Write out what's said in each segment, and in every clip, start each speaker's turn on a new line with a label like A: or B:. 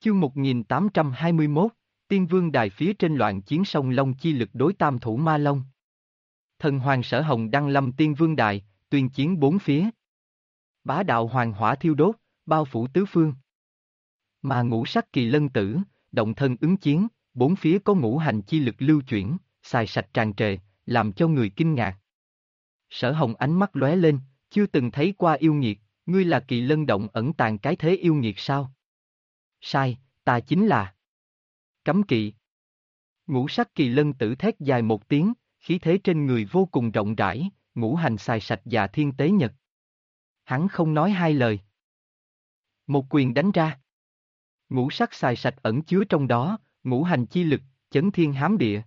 A: Chương 1821, Tiên Vương Đài phía trên loạn chiến sông Long chi lực đối tam thủ ma long. Thần hoàng Sở Hồng đăng lâm Tiên Vương Đài, tuyên chiến bốn phía. Bá đạo hoàng hỏa thiêu đốt, bao phủ tứ phương. Mà ngũ sắc kỳ lân tử, động thân ứng chiến, bốn phía có ngũ hành chi lực lưu chuyển, xài sạch tràn trề, làm cho người kinh ngạc. Sở Hồng ánh mắt lóe lên, chưa từng thấy qua yêu nghiệt, ngươi là kỳ lân động ẩn tàng cái thế yêu nghiệt sao? Sai, ta chính là Cấm Kỵ. Ngũ sắc kỳ lân tử thét dài một tiếng, khí thế trên người vô cùng rộng rãi, ngũ hành xài sạch và thiên tế nhật. Hắn không nói hai lời. Một quyền đánh ra. Ngũ sắc xài sạch ẩn chứa trong đó, ngũ hành chi lực, chấn thiên hám địa.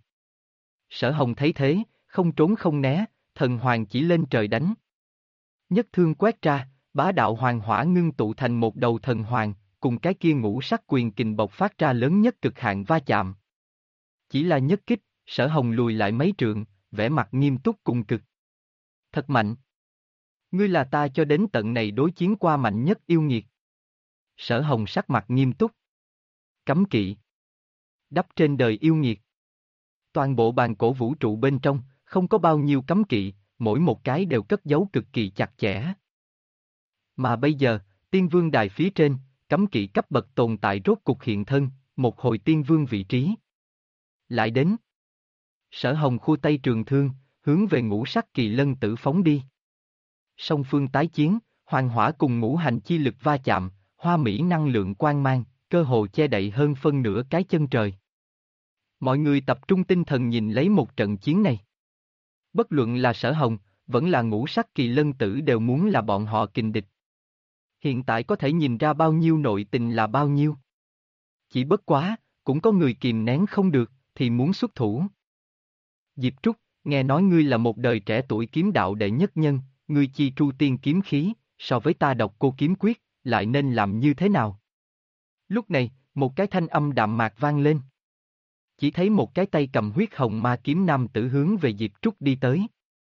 A: Sở Hồng thấy thế, không trốn không né, thần hoàng chỉ lên trời đánh. Nhất thương quét ra, bá đạo hoàng hỏa ngưng tụ thành một đầu thần hoàng, cùng cái kia ngũ sắc quyền kình bộc phát ra lớn nhất cực hạn va chạm. Chỉ là nhất kích, Sở Hồng lùi lại mấy trượng, vẻ mặt nghiêm túc cùng cực. Thật mạnh. Ngươi là ta cho đến tận này đối chiến qua mạnh nhất yêu nghiệt. Sở Hồng sắc mặt nghiêm túc. Cấm Kỵ. Đắp trên đời yêu nghiệt. Toàn bộ bàn cổ vũ trụ bên trong, không có bao nhiêu cấm kỵ, mỗi một cái đều cất giấu cực kỳ chặt chẽ. Mà bây giờ, Tiên Vương Đài phía trên, cấm kỵ cấp bậc tồn tại rốt cục hiện thân, một hồi Tiên Vương vị trí. Lại đến. Sở Hồng khua tay trường thương, hướng về ngũ sắc kỳ lân tử phóng đi. Song phương tái chiến, hoàng hỏa cùng ngũ hành chi lực va chạm, hoa mỹ năng lượng quang mang, cơ hồ che đậy hơn phân nửa cái chân trời. Mọi người tập trung tinh thần nhìn lấy một trận chiến này. Bất luận là Sở Hồng, vẫn là ngũ sắc kỳ lân tử đều muốn là bọn họ kình địch. Hiện tại có thể nhìn ra bao nhiêu nội tình là bao nhiêu. Chỉ bất quá, cũng có người kìm nén không được, thì muốn xuất thủ. Diệp Trúc, nghe nói ngươi là một đời trẻ tuổi kiếm đạo đệ nhất nhân, ngươi chi tru tiên kiếm khí, so với ta độc cô kiếm quyết, lại nên làm như thế nào? Lúc này, một cái thanh âm đạm mạc vang lên. Chỉ thấy một cái tay cầm huyết hồng ma kiếm nam tử hướng về Diệp Trúc đi tới.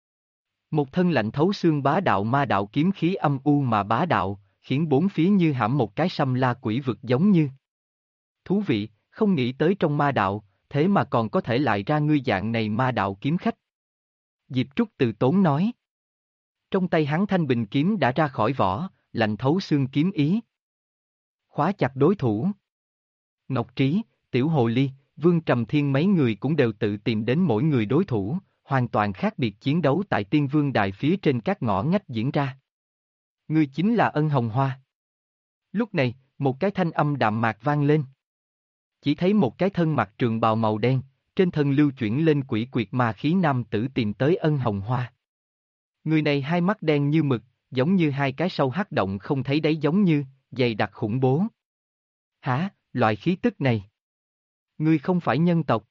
A: Một thân lạnh thấu xương bá đạo ma đạo kiếm khí âm u mà bá đạo, khiến bốn phía như hãm một cái xâm la quỷ vực giống như. Thú vị, không nghĩ tới trong ma đạo, thế mà còn có thể lại ra ngươi dạng này ma đạo kiếm khách. Diệp Trúc từ tốn nói. Trong tay hắn thanh bình kiếm đã ra khỏi vỏ, lạnh thấu xương kiếm ý. Khóa chặt đối thủ. Ngọc Trí, Tiểu Hồ Ly, Vương Trầm Thiên mấy người cũng đều tự tìm đến mỗi người đối thủ, hoàn toàn khác biệt chiến đấu tại Tiên Vương Đài phía trên các ngõ ngách diễn ra. Ngươi chính là Ân Hồng Hoa. Lúc này, một cái thanh âm đạm mạc vang lên. Chỉ thấy một cái thân mặc trường bào màu đen, trên thân lưu chuyển lên quỷ quyệt ma khí nam tử tìm tới Ân Hồng Hoa. Người này hai mắt đen như mực, giống như hai cái sâu hắc động không thấy đáy giống như, dày đặc khủng bố. Hả, loại khí tức này? Ngươi không phải nhân tộc.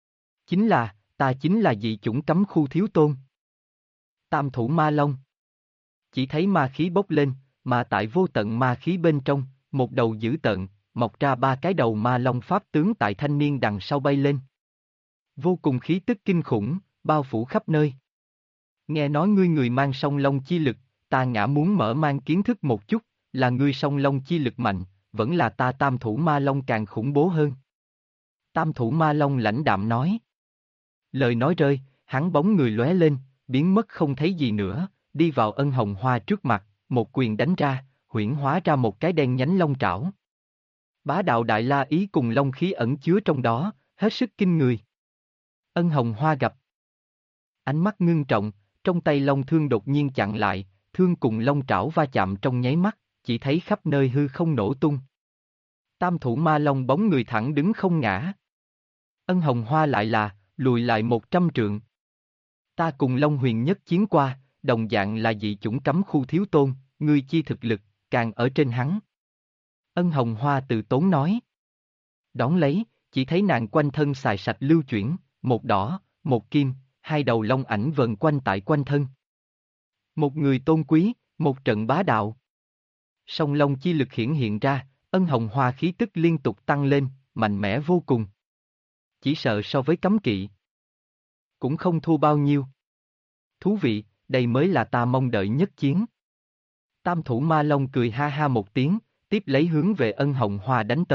A: Ta chính là dị chủng cấm khu thiếu tôn. Tam thủ ma long. Chỉ thấy ma khí bốc lên, mà tại vô tận ma khí bên trong, một đầu dữ tợn, mọc ra ba cái đầu ma long pháp tướng tại thanh niên đằng sau bay lên. Vô cùng khí tức kinh khủng, bao phủ khắp nơi. Nghe nói ngươi người mang song long chi lực, ta ngã muốn mở mang kiến thức một chút, là ngươi song long chi lực mạnh, vẫn là ta tam thủ ma long càng khủng bố hơn. Tam thủ ma long lãnh đạm nói. Lời nói rơi, hắn bóng người lóe lên, biến mất không thấy gì nữa, đi vào Ân Hồng Hoa trước mặt, một quyền đánh ra, huyễn hóa ra một cái đen nhánh long trảo. Bá đạo đại la ý cùng long khí ẩn chứa trong đó, hết sức kinh người. Ân Hồng Hoa gặp. Ánh mắt ngưng trọng, trong tay long thương đột nhiên chặn lại, thương cùng long trảo va chạm trong nháy mắt, chỉ thấy khắp nơi hư không nổ tung. Tam thủ ma long bóng người thẳng đứng không ngã. Ân Hồng Hoa lại là, lùi lại 100 trượng. Ta cùng Long Huyền nhất chiến qua, đồng dạng là dị chủng cấm khu thiếu tôn, ngươi chi thực lực, càng ở trên hắn. Ân Hồng Hoa từ tốn nói. Đón lấy, chỉ thấy nàng quanh thân xài sạch lưu chuyển, một đỏ, một kim, hai đầu long ảnh vần quanh tại quanh thân. Một người tôn quý, một trận bá đạo. Song long chi lực hiển hiện ra, Ân Hồng Hoa khí tức liên tục tăng lên, mạnh mẽ vô cùng. Chỉ sợ so với cấm kỵ cũng không thua bao nhiêu. Thú vị, đây mới là ta mong đợi nhất chiến. Tam thủ ma long cười ha ha một tiếng, tiếp lấy hướng về Ân Hồng Hoa đánh tới,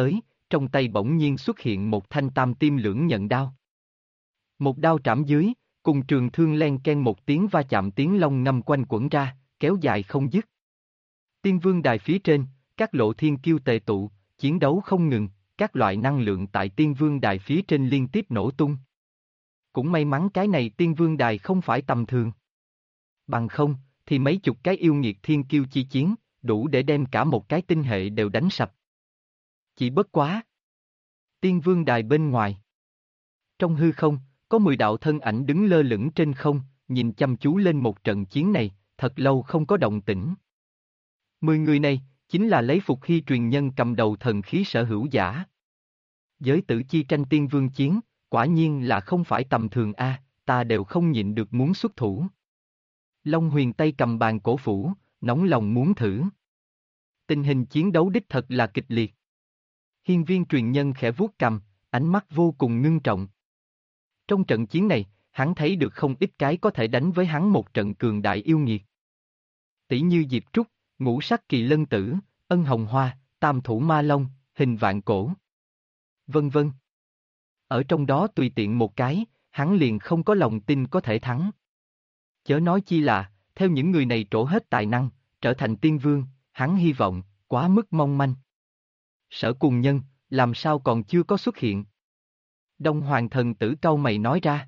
A: trong tay bỗng nhiên xuất hiện một thanh tam tim lưỡng nhận đao. Một đao trảm dưới, cùng trường thương len ken một tiếng va chạm, tiếng long ngâm quanh quẩn ra, kéo dài không dứt. Tiên Vương Đài phía trên, các lộ thiên kiêu tề tụ, chiến đấu không ngừng, các loại năng lượng tại Tiên Vương Đài phía trên liên tiếp nổ tung. Cũng may mắn cái này Tiên Vương Đài không phải tầm thường. Bằng không, thì mấy chục cái yêu nghiệt thiên kiêu chi chiến, đủ để đem cả một cái tinh hệ đều đánh sập. Chỉ bất quá. Tiên Vương Đài bên ngoài. Trong hư không, có 10 đạo thân ảnh đứng lơ lửng trên không, nhìn chăm chú lên một trận chiến này, thật lâu không có động tĩnh. 10 người này, chính là lấy Phục Hy truyền nhân cầm đầu thần khí sở hữu giả. Giới tử chi tranh tiên vương chiến, quả nhiên là không phải tầm thường a, ta đều không nhịn được muốn xuất thủ. Long Huyền tay cầm bàn cổ phủ, nóng lòng muốn thử. Tình hình chiến đấu đích thật là kịch liệt. Hiên Viên truyền nhân khẽ vuốt cằm, ánh mắt vô cùng ngưng trọng. Trong trận chiến này, hắn thấy được không ít cái có thể đánh với hắn một trận cường đại yêu nghiệt. Tỷ như Diệp Trúc, Ngũ Sắc Kỳ Lân Tử, Ân Hồng Hoa, Tam Thủ Ma Long, Hình Vạn Cổ. Vân vân. Ở trong đó tùy tiện một cái, hắn liền không có lòng tin có thể thắng. Chớ nói chi là, theo những người này trổ hết tài năng, trở thành tiên vương, hắn hy vọng, quá mức mong manh. Sở Cùng Nhân, làm sao còn chưa có xuất hiện? Đông Hoàng thần tử cau mày nói ra.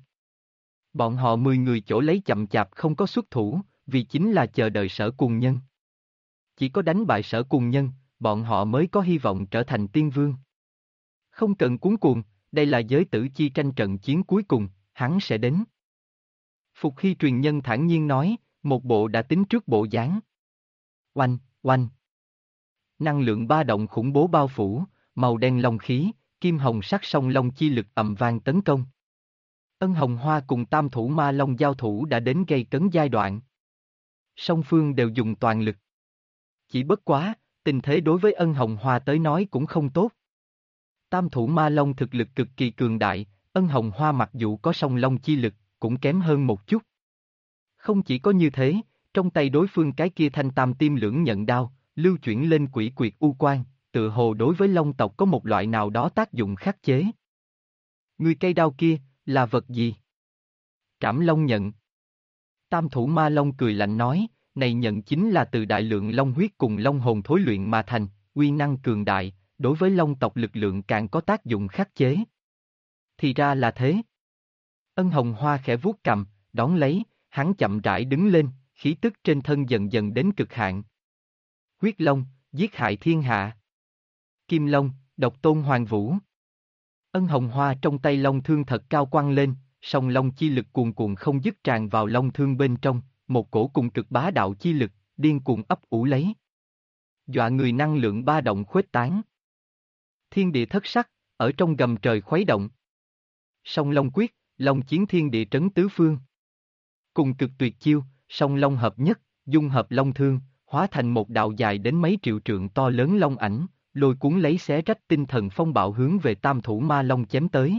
A: Bọn họ 10 người chỗ lấy chậm chạp không có xuất thủ, vì chính là chờ đợi Sở Cùng Nhân. Chỉ có đánh bại Sở Cùng Nhân, bọn họ mới có hy vọng trở thành tiên vương. Không cần cuống cuồng, đây là giới tử chi tranh trận chiến cuối cùng, hắn sẽ đến. Phục Hy truyền nhân thản nhiên nói, một bộ đã tính trước bộ dáng. Oanh, oanh. Năng lượng ba động khủng bố bao phủ, màu đen long khí, kim hồng sắc song long chi lực ầm vang tấn công. Ân Hồng Hoa cùng Tam Thủ Ma Long giao thủ đã đến gây cấn giai đoạn. Song phương đều dùng toàn lực. Chỉ bất quá, tình thế đối với Ân Hồng Hoa tới nói cũng không tốt. Tam Thủ Ma Long thực lực cực kỳ cường đại, Ân Hồng Hoa mặc dù có song long chi lực, cũng kém hơn một chút. Không chỉ có như thế, trong tay đối phương cái kia thanh tam tim lưỡng nhận đao, lưu chuyển lên quỷ quyệt u quan, tựa hồ đối với long tộc có một loại nào đó tác dụng khắc chế. Người cây đao kia, là vật gì? Trảm Long nhận. Tam Thủ Ma Long cười lạnh nói, này nhận chính là từ đại lượng long huyết cùng long hồn thối luyện mà thành, uy năng cường đại, đối với long tộc lực lượng càng có tác dụng khắc chế. Thì ra là thế. Ân Hồng Hoa khẽ vuốt cằm, đón lấy, hắn chậm rãi đứng lên, khí tức trên thân dần dần đến cực hạn. Huyết Long, giết hại thiên hạ. Kim Long, độc tôn hoàng vũ. Ân Hồng Hoa trong tay long thương thật cao quăng lên, song long chi lực cuồn cuộn không dứt tràn vào long thương bên trong, một cổ cùng cực bá đạo chi lực, điên cuồng ấp ủ lấy. Dọa người năng lượng ba động khuếch tán. Thiên địa thất sắc, ở trong gầm trời khuấy động. Song long quyết, long chiến thiên địa trấn tứ phương. Cùng cực tuyệt chiêu, song long hợp nhất, dung hợp long thương, hóa thành một đạo dài đến mấy triệu trượng to lớn long ảnh, lôi cuốn lấy xé rách tinh thần phong bạo hướng về Tam Thủ Ma Long chém tới.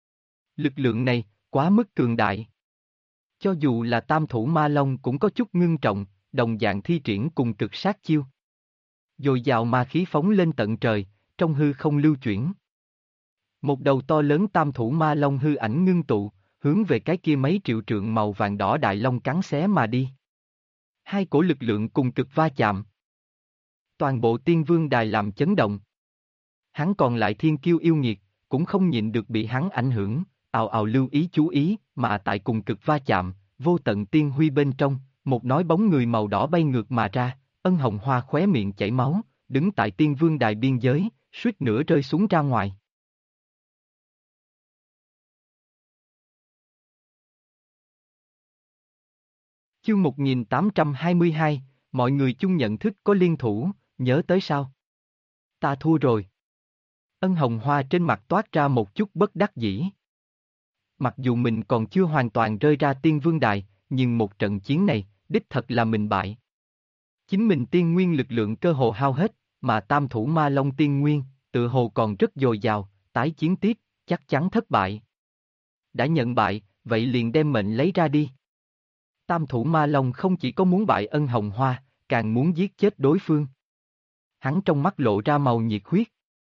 A: Lực lượng này, quá mức cường đại. Cho dù là Tam Thủ Ma Long cũng có chút ngưng trọng, đồng dạng thi triển cùng cực sát chiêu. Dồi dào ma khí phóng lên tận trời, trong hư không lưu chuyển. Một đầu to lớn Tam Thủ Ma Long hư ảnh ngưng tụ, hướng về cái kia mấy triệu trượng màu vàng đỏ đại long cắn xé mà đi. Hai cổ lực lượng cùng cực va chạm. Toàn bộ Tiên Vương Đài làm chấn động. Hắn còn lại thiên kiêu yêu nghiệt, cũng không nhịn được bị hắn ảnh hưởng, ào ào lưu ý chú ý, mà tại cùng cực va chạm, vô tận tiên huy bên trong, một nói bóng người màu đỏ bay ngược mà ra, Ân Hồng Hoa khóe miệng chảy máu, đứng tại Tiên Vương Đài biên giới, suýt nữa rơi xuống ra ngoài. Chương 1822, mọi người chung nhận thức có liên thủ, nhớ tới sao? Ta thua rồi. Ân Hồng Hoa trên mặt toát ra một chút bất đắc dĩ. Mặc dù mình còn chưa hoàn toàn rơi ra Tiên Vương Đài, nhưng một trận chiến này, đích thật là mình bại. Chính mình tiên nguyên lực lượng cơ hồ hao hết, mà Tam Thủ Ma Long tiên nguyên, tự hồ còn rất dồi dào, tái chiến tiếp, chắc chắn thất bại. Đã nhận bại, vậy liền đem mệnh lấy ra đi. Tam Thủ Ma Long không chỉ có muốn bại Ân Hồng Hoa, càng muốn giết chết đối phương. Hắn trong mắt lộ ra màu nhiệt huyết.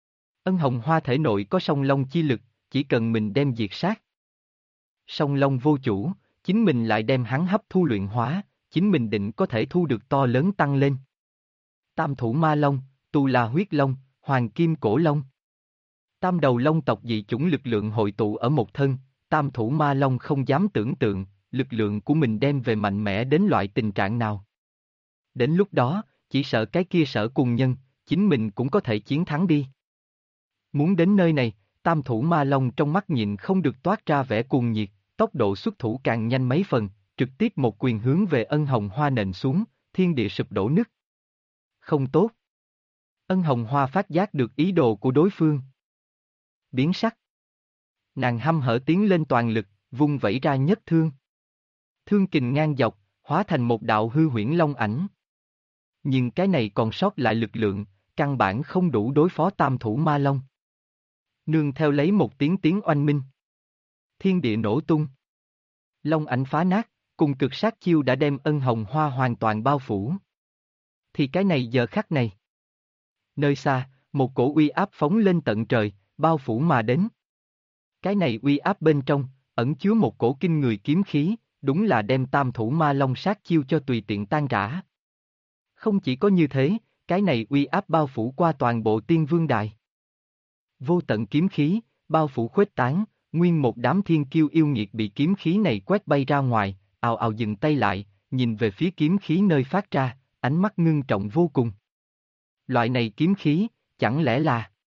A: Ân hồng hoa thể nội có song long chi lực, chỉ cần mình đem diệt sát. Song long vô chủ, chính mình lại đem hắn hấp thu luyện hóa, chính mình định có thể thu được to lớn tăng lên. Tam thủ ma long, tu la huyết long, hoàng kim cổ long. Tam đầu long tộc dị chủng lực lượng hội tụ ở một thân, tam thủ ma long không dám tưởng tượng, lực lượng của mình đem về mạnh mẽ đến loại tình trạng nào. Đến lúc đó, chỉ sợ cái kia Sở Cùng Nhân, chính mình cũng có thể chiến thắng đi. Muốn đến nơi này, tam thủ ma long trong mắt nhịn không được toát ra vẻ cuồng nhiệt, tốc độ xuất thủ càng nhanh mấy phần, trực tiếp một quyền hướng về ân hồng hoa nện xuống, thiên địa sụp đổ nứt. Không tốt. Ân hồng hoa phát giác được ý đồ của đối phương. Biến sắc. Nàng hăm hở tiến lên toàn lực, vung vẩy ra nhất thương. Thương kình ngang dọc, hóa thành một đạo hư huyễn long ảnh. Nhưng cái này còn sót lại lực lượng, căn bản không đủ đối phó tam thủ ma long. Nương theo lấy một tiếng tiếng oanh minh. Thiên địa nổ tung. Long ảnh phá nát, cùng cực sát chiêu đã đem ân hồng hoa hoàn toàn bao phủ. Thì cái này giờ khắc này. Nơi xa, một cổ uy áp phóng lên tận trời, bao phủ mà đến. Cái này uy áp bên trong, ẩn chứa một cổ kinh người kiếm khí, đúng là đem tam thủ ma long sát chiêu cho tùy tiện tan rã. Không chỉ có như thế, cái này uy áp bao phủ qua toàn bộ Tiên Vương Đài. Vô tận kiếm khí, bao phủ khuếch tán, nguyên một đám thiên kiêu yêu nghiệt bị kiếm khí này quét bay ra ngoài, ào ào dừng tay lại, nhìn về phía kiếm khí nơi phát ra, ánh mắt ngưng trọng vô cùng. Loại này kiếm khí, chẳng lẽ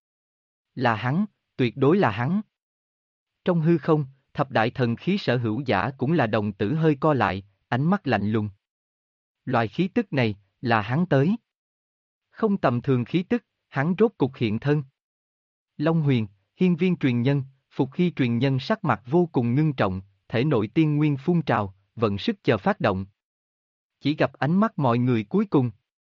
A: là hắn, tuyệt đối là hắn. Trong hư không, thập đại thần khí sở hữu giả cũng là đồng tử hơi co lại, ánh mắt lạnh lùng. Loại khí tức này, là hắn tới. Không tầm thường khí tức, hắn rốt cục hiện thân. Long Huyền, hiên viên truyền nhân, Phục Hy truyền nhân sắc mặt vô cùng ngưng trọng, thể nội tiên nguyên phun trào, vận sức chờ phát động. Chỉ gặp ánh mắt mọi người cuối cùng.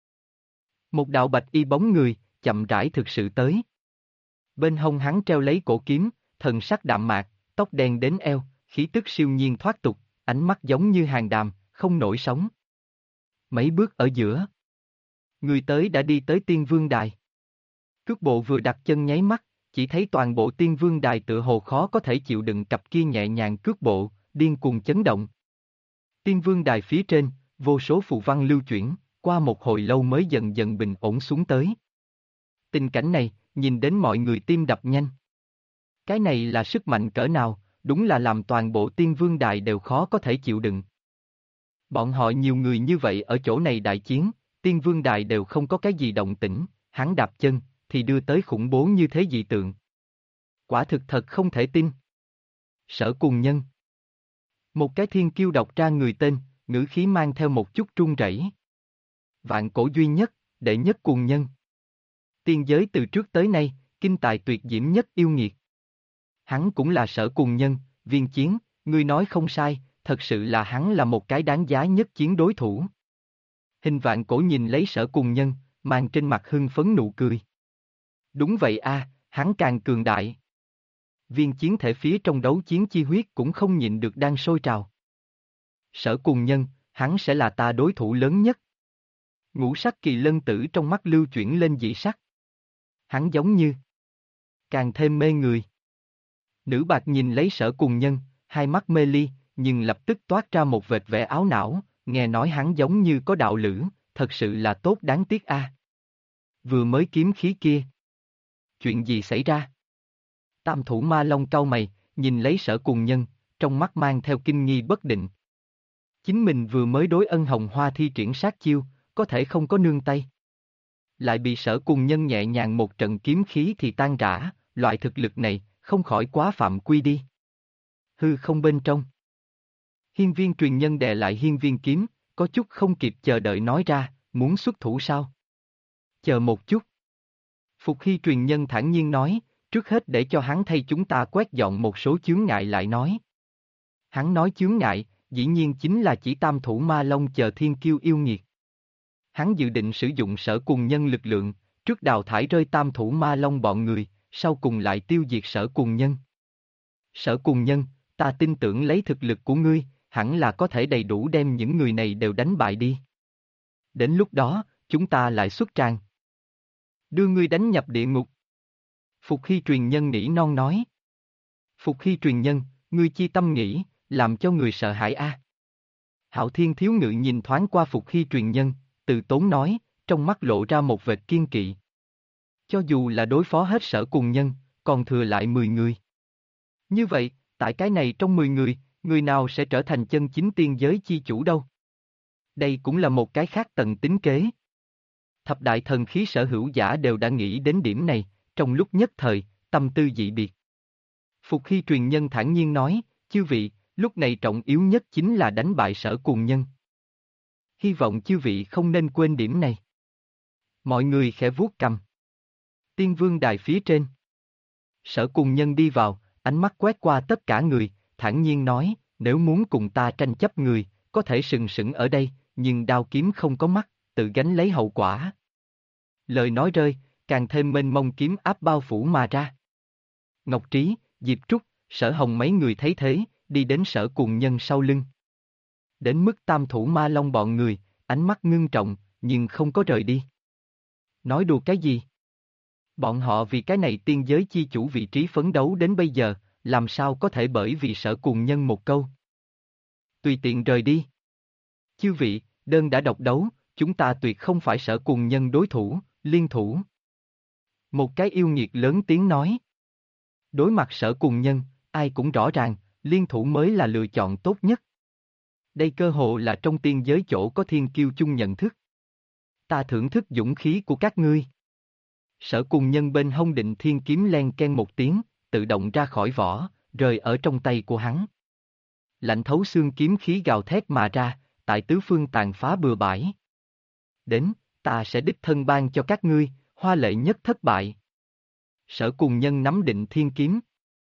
A: Một đạo bạch y bóng người, chậm rãi thực sự tới. Bên hông hắn treo lấy cổ kiếm, thần sắc đạm mạc, tóc đen đến eo, khí tức siêu nhiên thoát tục, ánh mắt giống như hàng đàm, không nổi sóng. Mấy bước ở giữa. Người tới đã đi tới Tiên Vương Đài. Cước bộ vừa đặt chân nháy mắt, chỉ thấy toàn bộ Tiên Vương Đài tựa hồ khó có thể chịu đựng cặp kia nhẹ nhàng cước bộ, điên cuồng chấn động. Tiên Vương Đài phía trên, vô số phù văn lưu chuyển, qua một hồi lâu mới dần dần bình ổn xuống tới. Tình cảnh này, nhìn đến mọi người tim đập nhanh. Cái này là sức mạnh cỡ nào, đúng là làm toàn bộ Tiên Vương Đài đều khó có thể chịu đựng. Bọn họ nhiều người như vậy ở chỗ này đại chiến, Tiên Vương Đài đều không có cái gì động tĩnh, hắn đạp chân, thì đưa tới khủng bố như thế dị tượng. Quả thực thật không thể tin. Sở Cùng Nhân. Một cái thiên kiêu đọc ra người tên, ngữ khí mang theo một chút run rẩy. Vạn cổ duy nhất, đệ nhất cuồng nhân. Tiên giới từ trước tới nay, kinh tài tuyệt diễm nhất yêu nghiệt. Hắn cũng là Sở Cùng Nhân, Viên Chiến, ngươi nói không sai, thật sự là hắn là một cái đáng giá nhất chiến đối thủ. Hình Vạn Cổ nhìn lấy Sở Cùng Nhân, mang trên mặt hưng phấn nụ cười. Đúng vậy a, hắn càng cường đại. Viên Chiến thể phía trong đấu chiến chi huyết cũng không nhịn được đang sôi trào. Sở Cùng Nhân, hắn sẽ là ta đối thủ lớn nhất. Ngũ sắc kỳ lân tử trong mắt lưu chuyển lên dị sắc. Hắn giống như càng thêm mê người. Nữ bạc nhìn lấy Sở Cùng Nhân, hai mắt mê ly, nhưng lập tức toát ra một vệt vẻ áo não, nghe nói hắn giống như có đạo lữ, thật sự là tốt đáng tiếc a. Vừa mới kiếm khí kia. Chuyện gì xảy ra? Tam thủ ma long cau mày, nhìn lấy Sở Cùng Nhân, trong mắt mang theo kinh nghi bất định. Chính mình vừa mới đối ân hồng hoa thi triển sát chiêu, có thể không có nương tay. Lại bị Sở Cùng Nhân nhẹ nhàng một trận kiếm khí thì tan rã, loại thực lực này, không khỏi quá phạm quy đi. Hư không bên trong. Hiên viên truyền nhân đè lại hiên viên kiếm, có chút không kịp chờ đợi nói ra, muốn xuất thủ sao? Chờ một chút. Phục Hy truyền nhân thản nhiên nói, trước hết để cho hắn thay chúng ta quét dọn một số chướng ngại lại nói. Hắn nói chướng ngại, dĩ nhiên chính là chỉ tam thủ ma long chờ thiên kiêu yêu nghiệt. Hắn dự định sử dụng Sở Cùng Nhân lực lượng, trước đào thải rơi tam thủ ma long bọn người, sau cùng lại tiêu diệt Sở Cùng Nhân. Sở Cùng Nhân, ta tin tưởng lấy thực lực của ngươi, hẳn là có thể đầy đủ đem những người này đều đánh bại đi. Đến lúc đó, chúng ta lại xuất tràng. Đưa ngươi đánh nhập địa ngục. Phục Hy truyền nhân nỉ non nói. Phục Hy truyền nhân, ngươi chi tâm nghĩ, làm cho người sợ hãi a. Hạo Thiên thiếu ngự nhìn thoáng qua Phục Hy truyền nhân, từ tốn nói, trong mắt lộ ra một vệt kiên kỵ. Cho dù là đối phó hết Sở Cùng Nhân, còn thừa lại 10 người. Như vậy, tại cái này trong 10 người, người nào sẽ trở thành chân chính tiên giới chi chủ đâu? Đây cũng là một cái khác tầng tính kế. Thập đại thần khí sở hữu giả đều đã nghĩ đến điểm này, trong lúc nhất thời, tâm tư dị biệt. Phục Hy truyền nhân thản nhiên nói, chư vị, lúc này trọng yếu nhất chính là đánh bại Sở Cùng Nhân. Hy vọng chư vị không nên quên điểm này. Mọi người khẽ vuốt cầm. Tiên Vương đài phía trên. Sở Cùng Nhân đi vào, ánh mắt quét qua tất cả người, thản nhiên nói, nếu muốn cùng ta tranh chấp người, có thể sừng sững ở đây, nhưng đao kiếm không có mắt, tự gánh lấy hậu quả. Lời nói rơi, càng thêm mênh mông kiếm áp bao phủ mà ra. Ngọc Trí, Diệp Trúc, Sở Hồng mấy người thấy thế, đi đến Sở Cùng Nhân sau lưng. Đến mức Tam Thủ Ma Long bọn người, ánh mắt ngưng trọng, nhưng không có rời đi. Nói đùa cái gì? Bọn họ vì cái này tiên giới chi chủ vị trí phấn đấu đến bây giờ, làm sao có thể bởi vì Sở Cùng Nhân một câu. Tùy tiện rời đi. Chư vị, đơn đã độc đấu, chúng ta tuyệt không phải Sở Cùng Nhân đối thủ, liên thủ. Một cái yêu nghiệt lớn tiếng nói. Đối mặt Sở Cùng Nhân, ai cũng rõ ràng, liên thủ mới là lựa chọn tốt nhất. Đây cơ hồ là trong tiên giới chỗ có thiên kiêu chung nhận thức. Ta thưởng thức dũng khí của các ngươi. Sở Cùng Nhân bên hông Định Thiên kiếm len ken một tiếng, tự động ra khỏi vỏ, rơi ở trong tay của hắn. Lạnh thấu xương kiếm khí gào thét mà ra, tại tứ phương tàn phá bừa bãi. Đến, ta sẽ đích thân ban cho các ngươi, hoa lệ nhất thất bại. Sở Cùng Nhân nắm Định Thiên kiếm.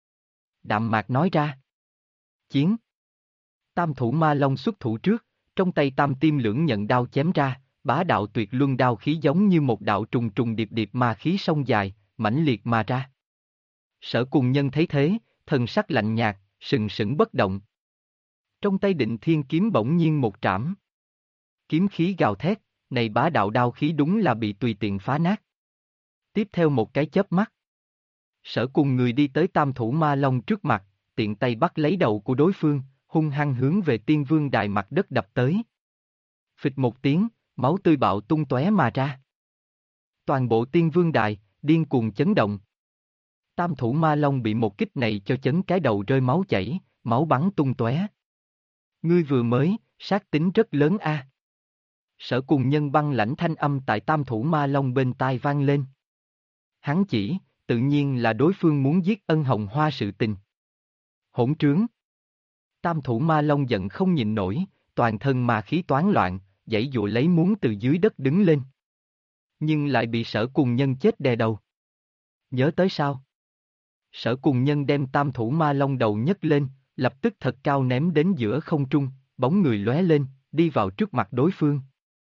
A: Đạm mạc nói ra. Chiến. Tam Thủ Ma Long xuất thủ trước, trong tay Tam Tiêm Lưỡng nhận đao chém ra, bá đạo tuyệt luân đao khí giống như một đạo trùng trùng điệp điệp ma khí sông dài, mãnh liệt mà ra. Sở Cùng Nhân thấy thế, thần sắc lạnh nhạt, sừng sững bất động. Trong tay Định Thiên kiếm bỗng nhiên một trảm. Kiếm khí gào thét, này bá đạo đao khí đúng là bị tùy tiện phá nát. Tiếp theo một cái chớp mắt. Sở cùng người đi tới Tam Thủ Ma Long trước mặt, tiện tay bắt lấy đầu của đối phương, hung hăng hướng về Tiên Vương đài mặt đất đập tới. Phịch một tiếng, máu tươi bạo tung tóe mà ra. Toàn bộ Tiên Vương đài, điên cuồng chấn động. Tam Thủ Ma Long bị một kích này cho chấn cái đầu rơi máu chảy, máu bắn tung tóe. Ngươi vừa mới, sát tính rất lớn a. Sở cùng nhân băng lãnh thanh âm tại Tam Thủ Ma Long bên tai vang lên. Hắn chỉ, tự nhiên là đối phương muốn giết Ân Hồng Hoa sự tình. Hỗn trướng. Tam Thủ Ma Long giận không nhịn nổi, toàn thân ma khí toán loạn, giãy giụa lấy muốn từ dưới đất đứng lên. Nhưng lại bị Sở cùng nhân chết đè đầu. Nhớ tới sao? Sở cùng nhân đem Tam Thủ Ma Long đầu nhấc lên, lập tức thật cao ném đến giữa không trung, bóng người lóe lên, đi vào trước mặt đối phương.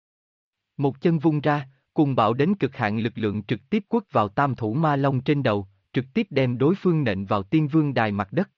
A: Một chân vung ra, cùng bạo đến cực hạn lực lượng trực tiếp quất vào Tam Thủ Ma Long trên đầu, trực tiếp đem đối phương nện vào Tiên Vương đài mặt đất.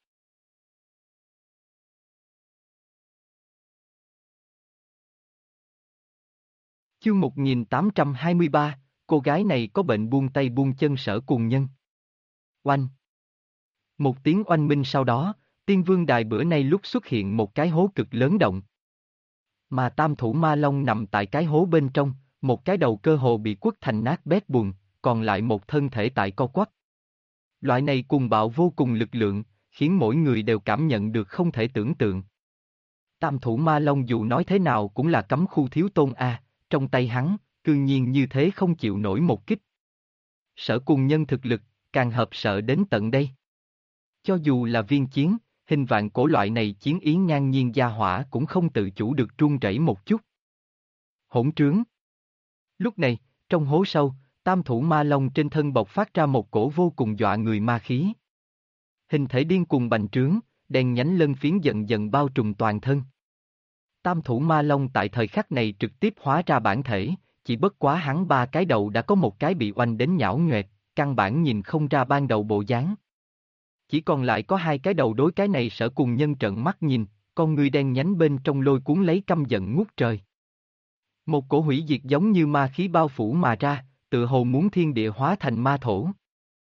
A: Chương 1823, cô gái này có bệnh buông tay buông chân Sở cùng nhân. Oanh. Một tiếng oanh minh sau đó, Tiên Vương đài bữa nay lúc xuất hiện một cái hố cực lớn động. Mà Tam Thủ Ma Long nằm tại cái hố bên trong, một cái đầu cơ hồ bị quất thành nát bét bùn, còn lại một thân thể tại co quắp. Loại này cuồng bạo vô cùng lực lượng, khiến mỗi người đều cảm nhận được không thể tưởng tượng. Tam Thủ Ma Long dù nói thế nào cũng là cấm khu thiếu tôn a, trong tay hắn, cư nhiên như thế không chịu nổi một kích. Sở cùng nhân thực lực, càng hợp sợ đến tận đây. Cho dù là viên chiến, hình vạn cổ loại này chiến ý ngang nhiên gia hỏa cũng không tự chủ được run rẩy một chút. Hỗn trướng. Lúc này, trong hố sâu, Tam Thủ Ma Long trên thân bộc phát ra một cổ vô cùng dọa người ma khí. Hình thể điên cuồng bành trướng, đen nhánh lân phiến dần dần bao trùm toàn thân. Tam Thủ Ma Long tại thời khắc này trực tiếp hóa ra bản thể, chỉ bất quá hắn ba cái đầu đã có một cái bị oanh đến nhão nhoẹt, căn bản nhìn không ra ban đầu bộ dáng. Chỉ còn lại có hai cái đầu đối cái này Sở cùng nhân trợn mắt nhìn, con người đen nhánh bên trong lôi cuốn lấy căm giận ngút trời. Một cổ hủy diệt giống như ma khí bao phủ mà ra, tựa hồ muốn thiên địa hóa thành ma thổ.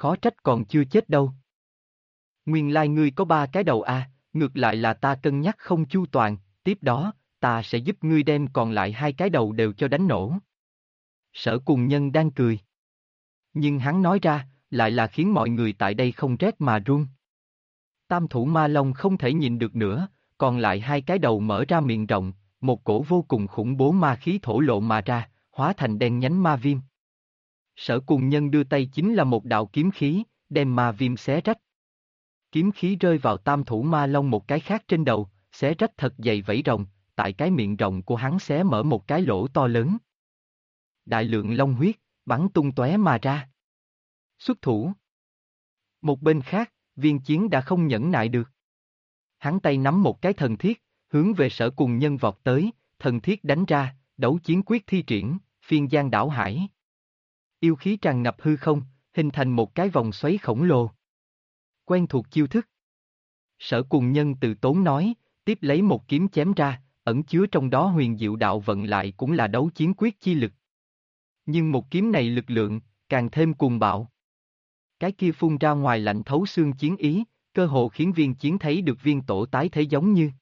A: khó trách còn chưa chết đâu. Nguyên lai ngươi có 3 cái đầu à, ngược lại là ta cân nhắc không chu toàn, tiếp đó, ta sẽ giúp ngươi đem còn lại 2 cái đầu đều cho đánh nổ. Sở Cùng Nhân đang cười. Nhưng hắn nói ra, lại là khiến mọi người tại đây không rét mà run. Tam thủ ma long không thể nhìn được nữa, còn lại 2 cái đầu mở ra miệng rộng, một cổ vô cùng khủng bố ma khí thổ lộ mà ra, hóa thành đen nhánh ma viêm. Sở Cùng Nhân đưa tay chính là một đạo kiếm khí, đem ma viêm xé rách. Kiếm khí rơi vào tam thủ ma long một cái khác trên đầu, xé rách thật dày vảy rồng, tại cái miệng rộng của hắn xé mở một cái lỗ to lớn. Đại lượng long huyết, bắn tung tóe mà ra. Xuất thủ. Một bên khác, Viên Chiến đã không nhẫn nại được. Hắn tay nắm một cái thần thiết, hướng về Sở Cùng Nhân vọt tới, thần thiết đánh ra, đấu chiến quyết thi triển, phiên giang đảo hải. Yêu khí tràn ngập hư không, hình thành một cái vòng xoáy khổng lồ. Quen thuộc chiêu thức. Sở Cùng Nhân từ tốn nói, tiếp lấy một kiếm chém ra, ẩn chứa trong đó huyền diệu đạo vận lại cũng là đấu chiến quyết chi lực. Nhưng một kiếm này lực lượng, càng thêm cuồng bạo. Cái kia phun ra ngoài lạnh thấu xương chiến ý, cơ hồ khiến Viên Chiến thấy được viên tổ tái thế giống như.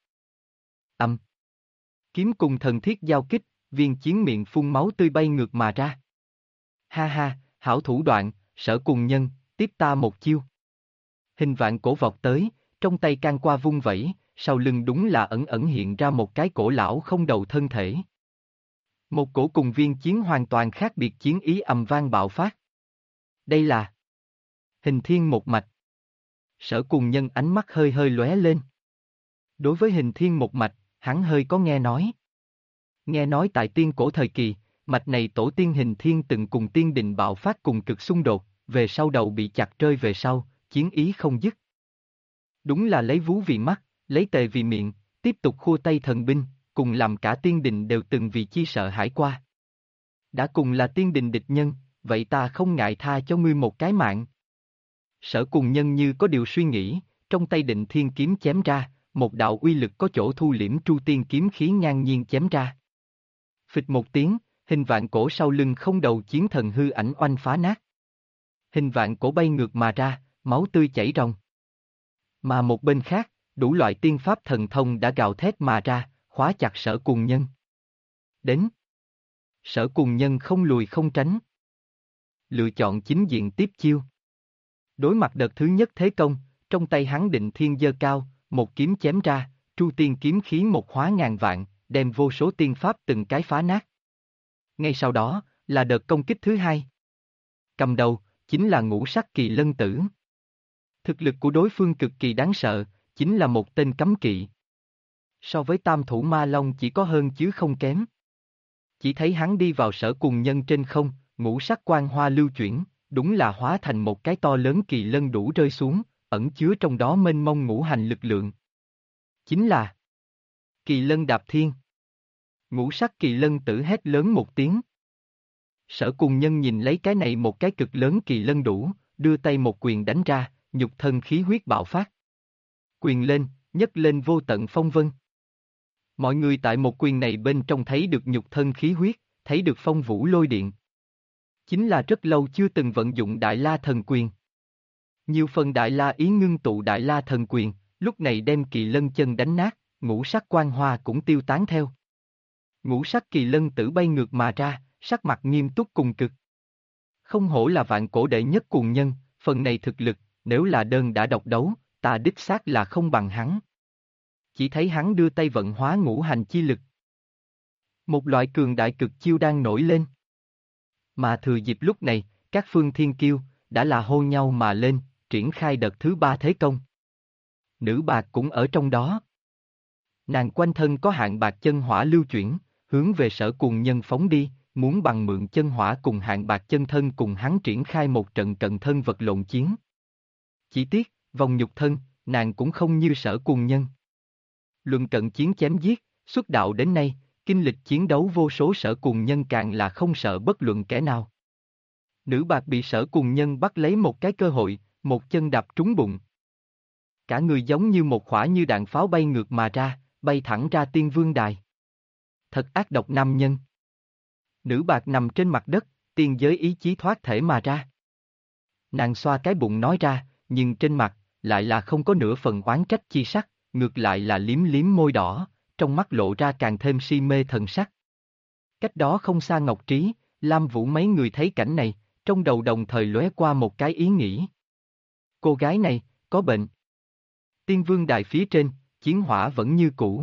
A: Kiếm cùng thần thiết giao kích, Viên Chiến miệng phun máu tươi bay ngược mà ra. Ha ha, hảo thủ đoạn, Sở Cùng Nhân, tiếp ta một chiêu. Hình vạn cổ vọt tới, trong tay can qua vung vẩy, sau lưng đúng là ẩn ẩn hiện ra một cái cổ lão không đầu thân thể. Một cổ cùng Viên Chiến hoàn toàn khác biệt chiến ý ầm vang bạo phát. Đây là Hình Thiên một mạch. Sở Cùng Nhân ánh mắt hơi hơi lóe lên. Đối với Hình Thiên một mạch, hắn hơi có nghe nói. Nghe nói tại tiên cổ thời kỳ, mạch này tổ tiên Hình Thiên từng cùng tiên đình bạo phát cùng cực xung đột, về sau đầu bị chặt rơi về sau, chiến ý không dứt. Đúng là lấy vú vì mắt, lấy tề vì miệng, tiếp tục khua tay thần binh, cùng làm cả tiên đình đều từng vì chi sợ hãi qua. Đã cùng là tiên đình địch nhân, vậy ta không ngại tha cho ngươi một cái mạng. Sở Cùng Nhân như có điều suy nghĩ, trong tay Định Thiên kiếm chém ra, một đạo uy lực có chỗ thu liễm tru tiên kiếm khí ngang nhiên chém ra. Phịch một tiếng, hình vạn cổ sau lưng không đầu chiến thần hư ảnh oanh phá nát. Hình vạn cổ bay ngược mà ra, máu tươi chảy ròng. Mà một bên khác, đủ loại tiên pháp thần thông đã gào thét mà ra, khóa chặt Sở Cùng Nhân. Đến. Sở Cùng Nhân không lùi không tránh. Lựa chọn chính diện tiếp chiêu. Đối mặt đợt thứ nhất thế công, trong tay hắn Định Thiên giơ cao, một kiếm chém ra, tru tiên kiếm khí một hóa ngàn vạn, đem vô số tiên pháp từng cái phá nát. Ngay sau đó, là đợt công kích thứ hai. Cầm đầu, chính là Ngũ Sắc Kỳ Lân Tử. Thực lực của đối phương cực kỳ đáng sợ, chính là một tên cấm kỵ. So với Tam Thủ Ma Long chỉ có hơn chứ không kém. Chỉ thấy hắn đi vào Sở Cùng Nhân trên không, ngũ sắc quang hoa lưu chuyển, đúng là hóa thành một cái to lớn kỳ lân đủ rơi xuống, ẩn chứa trong đó mênh mông ngũ hành lực lượng. Chính là Kỳ Lân Đạp Thiên. Ngũ sắc Kỳ Lân Tử hét lớn một tiếng. Sở Cùng Nhân nhìn lấy cái này một cái cực lớn kỳ lân đủ, đưa tay một quyền đánh ra, nhục thân khí huyết bạo phát. Quyền lên, nhấc lên vô tận phong vân. Mọi người tại một quyền này bên trong thấy được nhục thân khí huyết, thấy được phong vũ lôi điện. Chính là rất lâu chưa từng vận dụng Đại La Thần Quyền. Nhiều phần Đại La ý ngưng tụ Đại La Thần Quyền, lúc này đem kỳ lân chân đánh nát, ngũ sắc quang hoa cũng tiêu tán theo. Ngũ sắc Kỳ Lân Tử bay ngược mà ra, sắc mặt nghiêm túc cùng cực. Không hổ là vạn cổ đệ nhất cuồng nhân, phần này thực lực, nếu là đơn đã độc đấu, ta đích xác là không bằng hắn. Chỉ thấy hắn đưa tay vận hóa ngũ hành chi lực. Một loại cường đại cực chiêu đang nổi lên. Mà thừa dịp lúc này, các phương thiên kiêu, đã là hô nhau mà lên, triển khai đợt thứ ba thế công. Nữ bạc cũng ở trong đó. Nàng quanh thân có hạng bạc chân hỏa lưu chuyển, hướng về Sở Cùng Nhân phóng đi, muốn bằng mượn chân hỏa cùng hạng bạc chân thân cùng hắn triển khai một trận cận thân vật lộn chiến. Chỉ tiếc, vòng nhục thân, nàng cũng không như Sở Cùng Nhân. Luận cận chiến chém giết, xuất đạo đến nay, kinh lịch chiến đấu vô số Sở Cùng Nhân càng là không sợ bất luận kẻ nào. Nữ bạc bị Sở Cùng Nhân bắt lấy một cái cơ hội, một chân đạp trúng bụng. Cả người giống như một quả như đạn pháo bay ngược mà ra, bay thẳng ra Tiên Vương Đài. Thật ác độc nam nhân. Nữ bạc nằm trên mặt đất, tiên giới ý chí thoát thể mà ra. Nàng xoa cái bụng nói ra, nhưng trên mặt, lại là không có nửa phần oán trách chi sắc, ngược lại là liếm liếm môi đỏ, trong mắt lộ ra càng thêm si mê thần sắc. Cách đó không xa Ngọc Trí, Lam Vũ mấy người thấy cảnh này, trong đầu đồng thời lóe qua một cái ý nghĩ. Cô gái này, có bệnh. Tiên Vương Đài phía trên, chiến hỏa vẫn như cũ.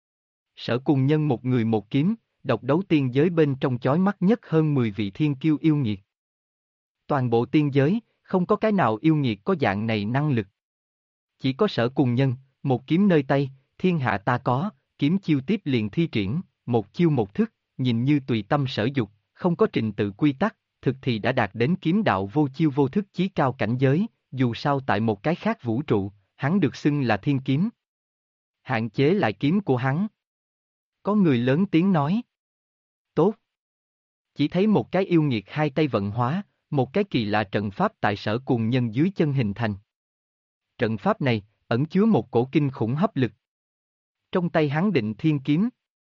A: Sở Cùng Nhân một người một kiếm, độc đấu tiên giới bên trong chói mắt nhất hơn 10 vị thiên kiêu yêu nghiệt. Toàn bộ tiên giới, không có cái nào yêu nghiệt có dạng này năng lực. Chỉ có Sở Cùng Nhân, một kiếm nơi tay, thiên hạ ta có, kiếm chiêu tiếp liền thi triển, một chiêu một thức, nhìn như tùy tâm sở dục, không có trình tự quy tắc, thực thì đã đạt đến kiếm đạo vô chiêu vô thức chí cao cảnh giới, dù sao tại một cái khác vũ trụ, hắn được xưng là thiên kiếm. Hạn chế lại kiếm của hắn. Có người lớn tiếng nói. Tốt. Chỉ thấy một cái yêu nghiệt hai tay vận hóa, một cái kỳ lạ trận pháp tại Sở Cùng Nhân dưới chân hình thành. Trận pháp này, ẩn chứa một cổ kinh khủng hấp lực. Trong tay hắn định thiên kiếm.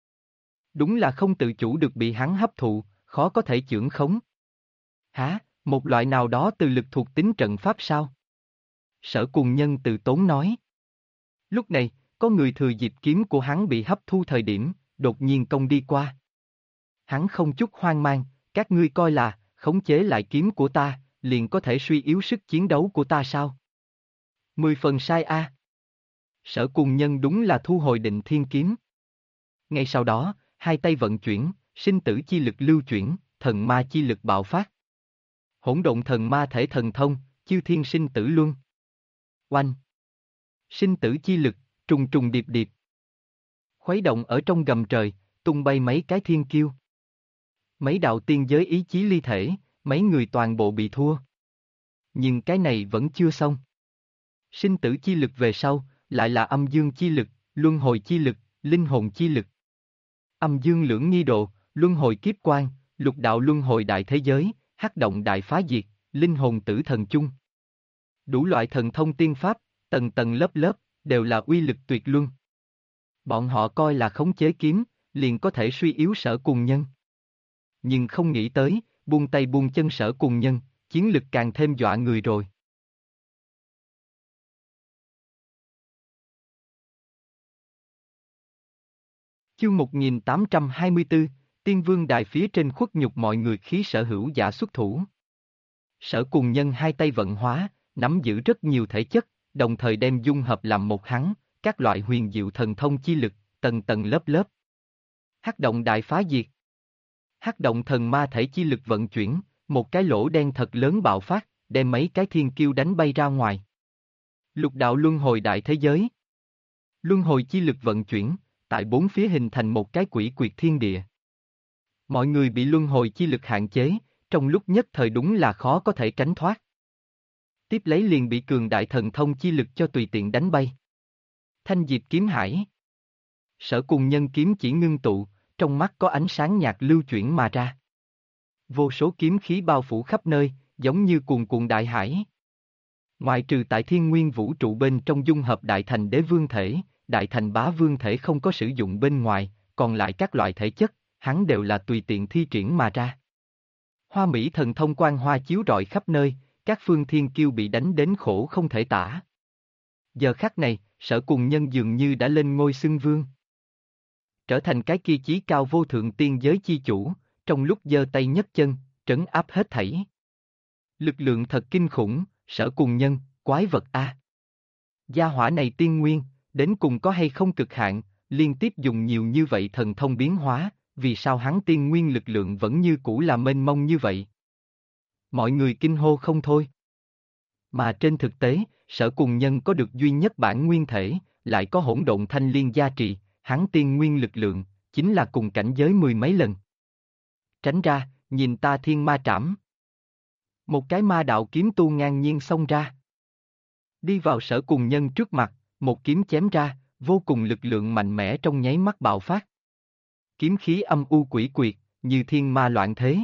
A: Đúng là không tự chủ được bị hắn hấp thụ, khó có thể chưởng khống. Hả, một loại nào đó từ lực thuộc tính trận pháp sao? Sở Cùng Nhân từ tốn nói. Lúc này, có người thừa dịp kiếm của hắn bị hấp thu thời điểm, đột nhiên công đi qua. Hắn không chút hoang mang, các ngươi coi là, khống chế lại kiếm của ta, liền có thể suy yếu sức chiến đấu của ta sao? 10 phần sai a. Sở Cùng Nhân đúng là thu hồi định thiên kiếm. Ngay sau đó, hai tay vận chuyển, sinh tử chi lực lưu chuyển, thần ma chi lực bạo phát. Hỗn độn thần ma thể thần thông, chư thiên sinh tử luân. Oanh! Sinh tử chi lực, trùng trùng điệp điệp. Khuấy động ở trong gầm trời, tung bay mấy cái thiên kiêu. Mấy đạo tiên giới ý chí ly thể, mấy người toàn bộ bị thua. Nhưng cái này vẫn chưa xong. Sinh tử chi lực về sau, lại là âm dương chi lực, luân hồi chi lực, linh hồn chi lực. Âm dương lưỡng nghi độ, luân hồi kiếp quan, lục đạo luân hồi đại thế giới, hắc động đại phá diệt, linh hồn tử thần chung. Đủ loại thần thông tiên pháp, tầng tầng lớp lớp, đều là uy lực tuyệt luân. Bọn họ coi là khống chế kiếm, liền có thể suy yếu Sở Cùng Nhân. Nhưng không nghĩ tới, buông tay buông chân Sở Cùng Nhân, chiến lực càng thêm dọa người rồi. Chương 1824, Tiên Vương Đài phía trên khuất nhục mọi người khí sở hữu giả xuất thủ. Sở Cùng Nhân hai tay vận hóa, nắm giữ rất nhiều thể chất, đồng thời đem dung hợp làm một hắn, các loại huyền diệu thần thông chi lực, tầng tầng lớp lớp. Hắc động đại phá diệt. Hắc động thần ma thể chi lực vận chuyển, một cái lỗ đen thật lớn bạo phát, đem mấy cái thiên kiêu đánh bay ra ngoài. Lục đạo luân hồi đại thế giới. Luân hồi chi lực vận chuyển, tại bốn phía hình thành một cái quỷ quyệt thiên địa. Mọi người bị luân hồi chi lực hạn chế, trong lúc nhất thời đúng là khó có thể tránh thoát. Tiếp lấy liền bị cường đại thần thông chi lực cho tùy tiện đánh bay. Thanh diệp kiếm hải. Sở Cùng Nhân kiếm chỉ ngưng tụ, trong mắt có ánh sáng nhạt lưu chuyển mà ra. Vô số kiếm khí bao phủ khắp nơi, giống như cuồn cuộn đại hải. Ngoại trừ tại thiên nguyên vũ trụ bên trong dung hợp đại thành đế vương thể, đại thành bá vương thể không có sử dụng bên ngoài, còn lại các loại thể chất, hắn đều là tùy tiện thi triển mà ra. Hoa mỹ thần thông quang hoa chiếu rọi khắp nơi, các phương thiên kiêu bị đánh đến khổ không thể tả. Giờ khắc này, Sở Cùng Nhân dường như đã lên ngôi xưng vương. Trở thành cái kia chí cao vô thượng tiên giới chi chủ, trong lúc giơ tay nhấc chân, trấn áp hết thảy. Lực lượng thật kinh khủng, Sở Cùng Nhân, quái vật a. Gia hỏa này tiên nguyên, đến cùng có hay không cực hạn, liên tiếp dùng nhiều như vậy thần thông biến hóa, vì sao hắn tiên nguyên lực lượng vẫn như cũ là mênh mông như vậy? Mọi người kinh hô không thôi. Mà trên thực tế, Sở Cùng Nhân có được duy nhất bản nguyên thể, lại có hỗn độn thanh liên gia trì, hắn tiên nguyên lực lượng, chính là cùng cảnh giới 10 mấy lần. Tránh ra, nhìn ta thiên ma trảm. Một cái ma đạo kiếm tu ngang nhiên xông ra. Đi vào Sở Cùng Nhân trước mặt, một kiếm chém ra, vô cùng lực lượng mạnh mẽ trong nháy mắt bạo phát. Kiếm khí âm u quỷ quyệt, như thiên ma loạn thế.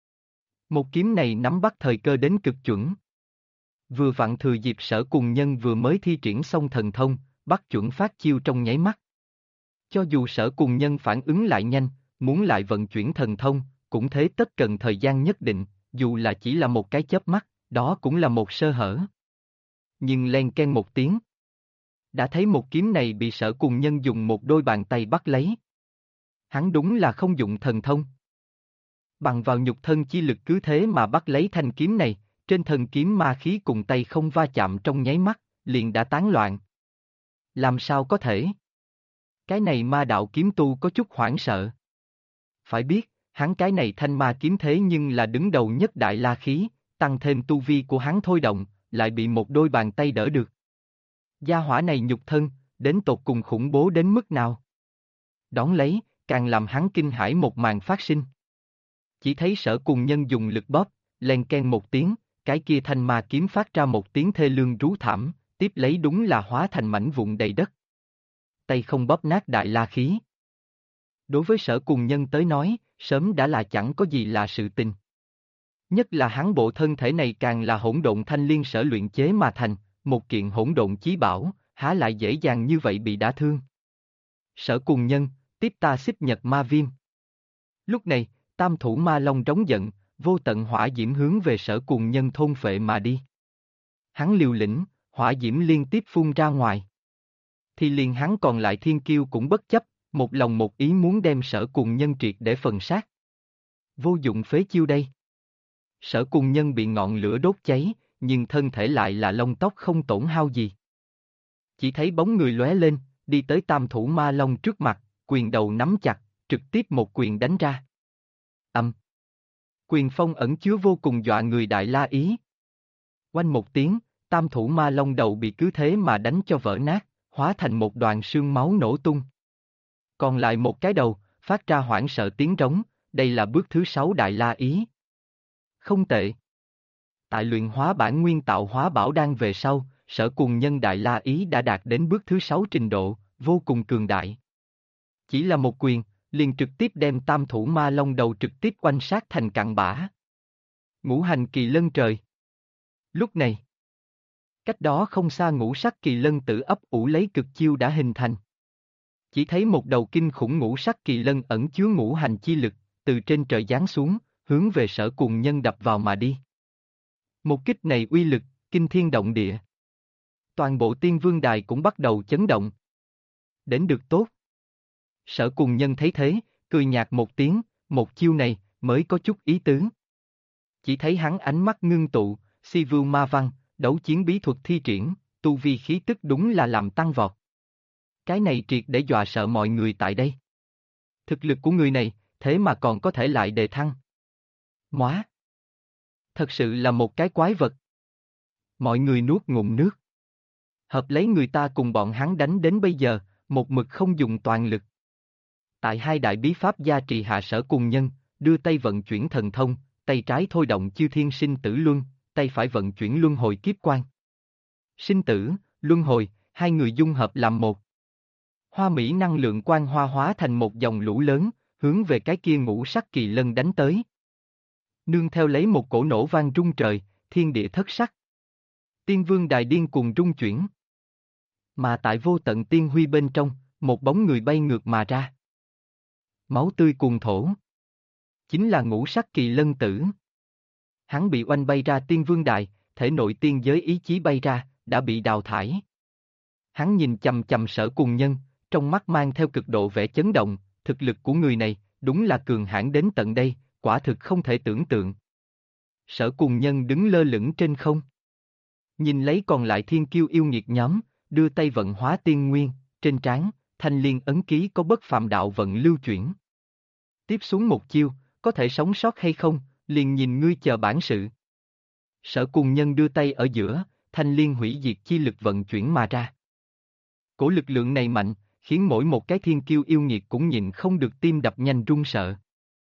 A: Một kiếm này nắm bắt thời cơ đến cực chuẩn. Vừa vặn thừa dịp Sở Cùng Nhân vừa mới thi triển xong thần thông, bắt chuẩn phát chiêu trong nháy mắt. Cho dù Sở Cùng Nhân phản ứng lại nhanh, muốn lại vận chuyển thần thông, cũng thế tất cần thời gian nhất định, dù là chỉ là một cái chớp mắt, Đó cũng là một sơ hở. Nhưng len ken một tiếng. Đã thấy một kiếm này bị Sở Cùng Nhân dùng một đôi bàn tay bắt lấy. Hắn đúng là không dụng thần thông. Bằng vào nhục thân chi lực cứ thế mà bắt lấy thanh kiếm này, trên thân kiếm ma khí cùng tay không va chạm trong nháy mắt, liền đã tán loạn. Làm sao có thể? Cái này ma đạo kiếm tu có chút hoảng sợ. Phải biết, hắn cái này thanh ma kiếm thế nhưng là đứng đầu nhất đại la khí, tăng thêm tu vi của hắn thôi động, lại bị một đôi bàn tay đỡ được. Gia hỏa này nhục thân, đến tột cùng khủng bố đến mức nào? Đón lấy, càng làm hắn kinh hãi một màn phát sinh. Chỉ thấy Sở Cùng Nhân dùng lực bóp, len ken một tiếng, cái kia thanh ma kiếm phát ra một tiếng thê lương rú thảm, tiếp lấy đúng là hóa thành mảnh vụn đầy đất. Tay không bóp nát đại la khí. Đối với Sở Cùng Nhân tới nói, sớm đã là chẳng có gì là sự tình. Nhất là hắn bộ thân thể này càng là hỗn độn thanh liên sở luyện chế mà thành, một kiện hỗn độn chí bảo, há lại dễ dàng như vậy bị đả thương. Sở Cùng Nhân, tiếp ta xích nhật ma viêm. Lúc này, tam thủ ma long trống giận, vô tận hỏa diễm hướng về Sở Cùng Nhân thôn phệ mà đi. Hắn liều lĩnh, hỏa diễm liên tiếp phun ra ngoài. Thì liền hắn còn lại thiên kiêu cũng bất chấp, một lòng một ý muốn đem Sở Cùng Nhân triệt để phần sát. Vô dụng phế chiêu đây. Sở Cùng Nhân bị ngọn lửa đốt cháy, nhưng thân thể lại là lông tóc không tổn hao gì. Chỉ thấy bóng người lóe lên, đi tới tam thủ ma long trước mặt, quyền đầu nắm chặt, trực tiếp một quyền đánh ra. Quyền phong ẩn chứa vô cùng dọa người đại la ý. Oanh một tiếng, tam thủ ma long đầu bị cứ thế mà đánh cho vỡ nát, hóa thành một đoàn sương máu nổ tung. Còn lại một cái đầu, phát ra hoảng sợ tiếng rống, đây là bước thứ 6 đại la ý. Không tệ. Tại luyện hóa bản nguyên tạo hóa bảo đan về sau, Sở Cùng Nhân đại la ý đã đạt đến bước thứ 6 trình độ, vô cùng cường đại. Chỉ là một quyền, liền trực tiếp đem tam thủ ma long đầu trực tiếp oanh sát thành cặn bã. Ngũ hành kỳ lân trời. Lúc này, cách đó không xa ngũ sắc kỳ lân tử ấp ủ lấy cực chiêu đã hình thành. Chỉ thấy một đầu kinh khủng ngũ sắc kỳ lân ẩn chứa ngũ hành chi lực, từ trên trời giáng xuống, hướng về Sở Cùng Nhân đập vào mà đi. Một kích này uy lực, kinh thiên động địa. Toàn bộ Tiên Vương Đài cũng bắt đầu chấn động. Đến được tốt. Sở Cùng Nhân thấy thế, cười nhạt một tiếng, một chiêu này, mới có chút ý tứ. Chỉ thấy hắn ánh mắt ngưng tụ, si vưu ma văn, đấu chiến bí thuật thi triển, tu vi khí tức đúng là làm tăng vọt. Cái này triệt để dọa sợ mọi người tại đây. Thực lực của người này, thế mà còn có thể lại đề thăng. Móa! Thật sự là một cái quái vật. Mọi người nuốt ngụm nước. Hợp lấy người ta cùng bọn hắn đánh đến bây giờ, một mực không dùng toàn lực. Tại hai đại bí pháp gia trì hạ Sở Cùng Nhân, đưa tay vận chuyển thần thông, tay trái thôi động chư thiên sinh tử luân, tay phải vận chuyển luân hồi kiếp quan. Sinh tử, luân hồi, hai người dung hợp làm một. Hoa mỹ năng lượng quang hoa hóa thành một dòng lũ lớn, hướng về cái kia ngũ sắc kỳ lân đánh tới. Nương theo lấy một cổ nổ vang rung trời, thiên địa thất sắc. Tiên Vương Đài điên cuồng rung chuyển. Mà tại vô tận tiên huy bên trong, một bóng người bay ngược mà ra. Máu tươi cuồn thổ. Chính là ngũ sắc kỳ lân tử. Hắn bị oanh bay ra Tiên Vương Đài, thể nội tiên giới ý chí bay ra, đã bị đào thải. Hắn nhìn chầm chầm Sở Cùng Nhân, trong mắt mang theo cực độ vẻ chấn động, thực lực của người này, đúng là cường hãn đến tận đây, quả thực không thể tưởng tượng. Sở Cùng Nhân đứng lơ lửng trên không. Nhìn lấy còn lại thiên kiêu yêu nghiệt nhóm, đưa tay vận hóa tiên nguyên, trên trán, thanh liên ấn ký có bất phàm đạo vận lưu chuyển. Tiếp xuống một chiêu, có thể sống sót hay không, liền nhìn ngươi chờ bản sự. Sở Cùng Nhân đưa tay ở giữa, thanh liên hủy diệt chi lực vận chuyển mà ra. Cổ lực lượng này mạnh, khiến mỗi một cái thiên kiêu yêu nghiệt cũng nhịn không được tim đập nhanh run sợ.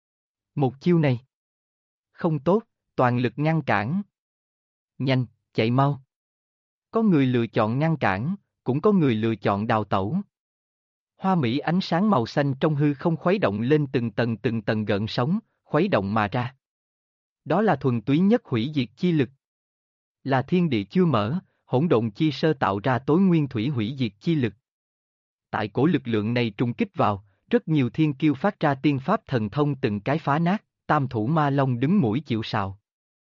A: Một chiêu này. Không tốt, toàn lực ngăn cản. Nhanh, chạy mau. Có người lựa chọn ngăn cản, cũng có người lựa chọn đào tẩu. Hoa mỹ ánh sáng màu xanh trong hư không khuấy động lên từng tầng gợn sóng, khuấy động mà ra. Đó là thuần túy nhất hủy diệt chi lực. Là thiên địa chưa mở, hỗn độn chi sơ tạo ra tối nguyên thủy hủy diệt chi lực. Tại cổ lực lượng này trùng kích vào, rất nhiều thiên kiêu phát ra tiên pháp thần thông từng cái phá nát, tam thủ ma long đứng mũi chịu sào.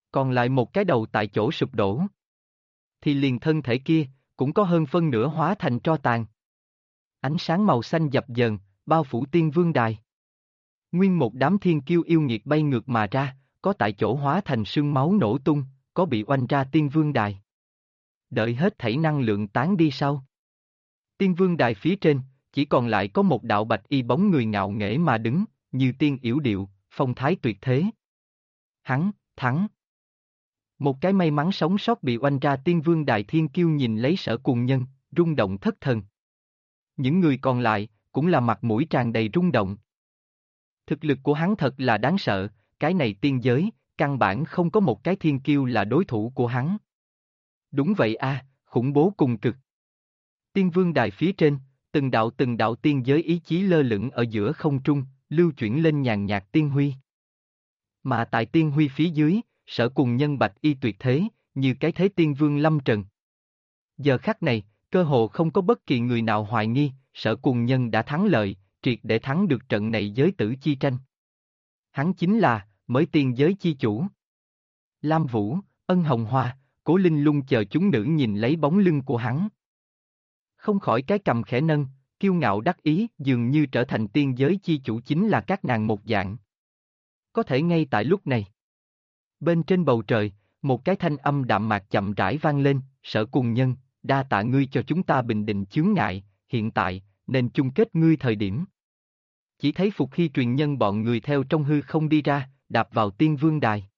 A: Còn lại một cái đầu tại chỗ sụp đổ. Thì liền thân thể kia, cũng có hơn phân nửa hóa thành tro tàn. Ánh sáng màu xanh dập dờn, bao phủ Tiên Vương Đài. Nguyên một đám thiên kiêu yêu nghiệt bay ngược mà ra, có tại chỗ hóa thành sương máu nổ tung, có bị oanh ra Tiên Vương Đài. Đợi hết thảy năng lượng tán đi sau. Tiên Vương Đài phía trên, chỉ còn lại có một đạo bạch y bóng người ngạo nghễ mà đứng, như tiên yểu điệu, phong thái tuyệt thế. Hắn, thắng. Một cái may mắn sống sót bị oanh ra Tiên Vương Đài thiên kiêu nhìn lấy Sở Cùng Nhân, rung động thất thần. Những người còn lại, cũng là mặt mũi tràn đầy rung động. Thực lực của hắn thật là đáng sợ, cái này tiên giới, căn bản không có một cái thiên kiêu là đối thủ của hắn. Đúng vậy a, khủng bố cùng cực. Tiên Vương Đài phía trên, từng đạo tiên giới ý chí lơ lửng ở giữa không trung, lưu chuyển lên nhàn nhạt tiên huy. Mà tại tiên huy phía dưới, Sở Cùng Nhân bạch y tuyệt thế, như cái thế tiên vương lâm trần. Giờ khắc này, cơ hồ không có bất kỳ người nào hoài nghi, Sở Cùng Nhân đã thắng lợi, triệt để thắng được trận này giới tử chi tranh. Hắn chính là, mới tiên giới chi chủ. Lam Vũ, Ân Hồng Hoa, Cố Linh Lung chờ chúng nữ nhìn lấy bóng lưng của hắn. Không khỏi cái cầm khẽ nâng, kiêu ngạo đắc ý, dường như trở thành tiên giới chi chủ chính là các nàng một dạng. Có thể ngay tại lúc này. Bên trên bầu trời, một cái thanh âm đạm mạc chậm rãi vang lên, Sở Cùng Nhân, đa tạ ngươi cho chúng ta bình định chướng ngại, hiện tại, nên chung kết ngươi thời điểm. Chỉ thấy Phục Hy truyền nhân bọn người theo trong hư không đi ra, đạp vào Tiên Vương Đài.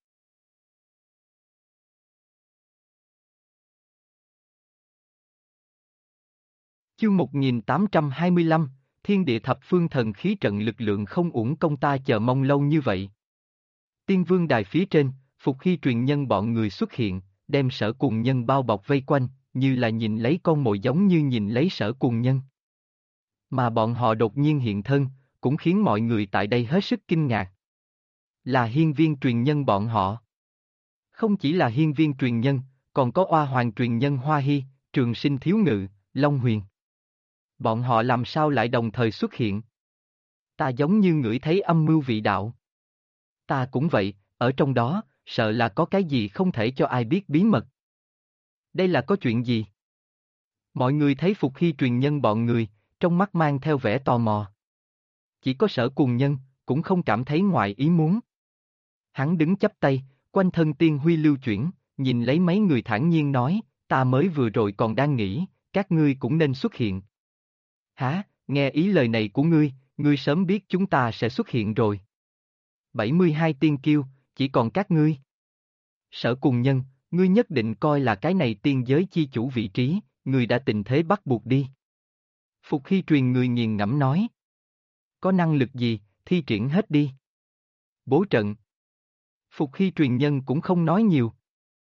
A: Chương 1825, Thiên Địa Thập Phương Thần Khí Trận lực lượng không uổng công ta chờ mong lâu như vậy. Tiên Vương Đài phía trên, Phục Hy truyền nhân bọn người xuất hiện, đem Sở Cùng Nhân bao bọc vây quanh, như là nhìn lấy con mồi giống như nhìn lấy Sở Cùng Nhân. Mà bọn họ đột nhiên hiện thân, cũng khiến mọi người tại đây hết sức kinh ngạc. Là hiên viên truyền nhân bọn họ. Không chỉ là hiên viên truyền nhân, còn có oa hoàng truyền nhân Hoa Hy, Trường Sinh Thiếu Ngự, Long Huyền. Bọn họ làm sao lại đồng thời xuất hiện? Ta giống như ngửi thấy âm mưu vị đạo. Ta cũng vậy, ở trong đó, sợ là có cái gì không thể cho ai biết bí mật. Đây là có chuyện gì? Mọi người thấy Phục Hy truyền nhân bọn người, trong mắt mang theo vẻ tò mò. Chỉ có Sở Cùng Nhân, cũng không cảm thấy ngoài ý muốn. Hắn đứng chắp tay, quanh thân tiên huy lưu chuyển, nhìn lấy mấy người thản nhiên nói, ta mới vừa rồi còn đang nghĩ, các ngươi cũng nên xuất hiện. Hả, nghe ý lời này của ngươi sớm biết chúng ta sẽ xuất hiện rồi. 72 tiên kiêu, chỉ còn các ngươi. Sở Cùng Nhân, ngươi nhất định coi là cái này tiên giới chi chủ vị trí, ngươi đã tình thế bắt buộc đi. Phục Hy truyền người nghiền ngẫm nói. Có năng lực gì, thi triển hết đi. Bố trận. Phục Hy truyền nhân cũng không nói nhiều.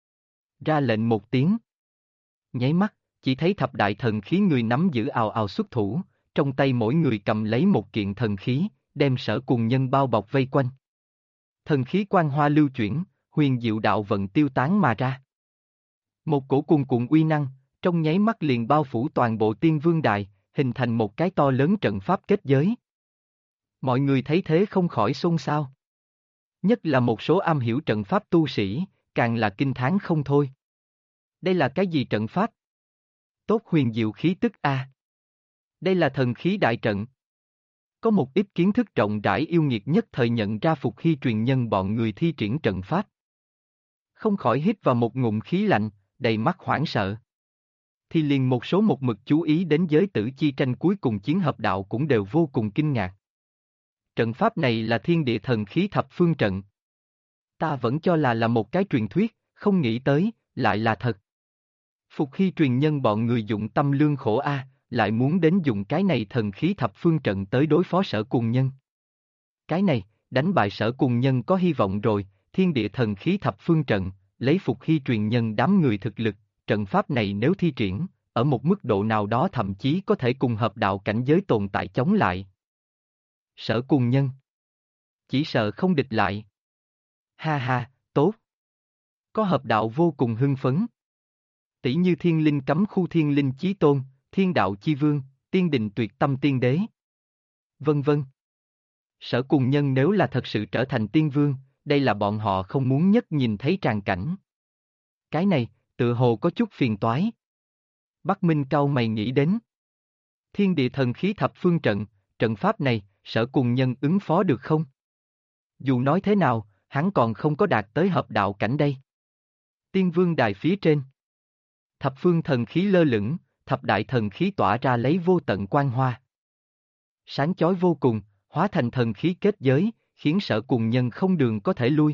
A: Ra lệnh một tiếng. Nháy mắt, chỉ thấy thập đại thần khí người nắm giữ ào ào xuất thủ, trong tay mỗi người cầm lấy một kiện thần khí, đem Sở Cùng Nhân bao bọc vây quanh. Thần khí quang hoa lưu chuyển, huyền diệu đạo vận tiêu tán mà ra. Một cổ cuồn cuộn uy năng, trong nháy mắt liền bao phủ toàn bộ Tiên Vương Đài, hình thành một cái to lớn trận pháp kết giới. Mọi người thấy thế không khỏi xôn xao. Nhất là một số am hiểu trận pháp tu sĩ, càng là kinh thán không thôi. Đây là cái gì trận pháp? Tốt huyền diệu khí tức a. Đây là thần khí đại trận. Có một ít kiến thức rộng rãi yêu nghiệt nhất thời nhận ra Phục Hy truyền nhân bọn người thi triển trận pháp. Không khỏi hít vào một ngụm khí lạnh, đầy mắt hoảng sợ. Thì liền một số một mực chú ý đến giới tử chi tranh cuối cùng chiến hợp đạo cũng đều vô cùng kinh ngạc. Trận pháp này là thiên địa thần khí thập phương trận. Ta vẫn cho là một cái truyền thuyết, không nghĩ tới, lại là thật. Phục Hy truyền nhân bọn người dụng tâm lương khổ a, lại muốn đến dùng cái này thần khí thập phương trận tới đối phó Sở Cùng Nhân. Cái này, đánh bại Sở Cùng Nhân có hy vọng rồi, thiên địa thần khí thập phương trận, lấy Phục Hy truyền nhân đám người thực lực, trận pháp này nếu thi triển, ở một mức độ nào đó thậm chí có thể cùng hợp đạo cảnh giới tồn tại chống lại. Sở Cùng Nhân. Chỉ sợ không địch lại. Ha ha, tốt. Có hợp đạo vô cùng hưng phấn. Tỷ như Thiên Linh Cấm Khu Thiên Linh Chí Tôn, Thiên Đạo Chi Vương, Tiên Đình Tuyệt Tâm Tiên Đế. Vân vân. Sở Cùng Nhân nếu là thật sự trở thành tiên vương, đây là bọn họ không muốn nhất nhìn thấy tràng cảnh. Cái này, tựa hồ có chút phiền toái. Bắc Minh cau mày nghĩ đến. Thiên địa thần khí thập phương trận, trận pháp này, Sở Cùng Nhân ứng phó được không? Dù nói thế nào, hắn còn không có đạt tới hợp đạo cảnh đây. Tiên Vương Đài phía trên. Thập phương thần khí lơ lửng, thập đại thần khí tỏa ra lấy vô tận quang hoa. Sáng chói vô cùng, hóa thành thần khí kết giới, khiến Sở Cùng Nhân không đường có thể lui.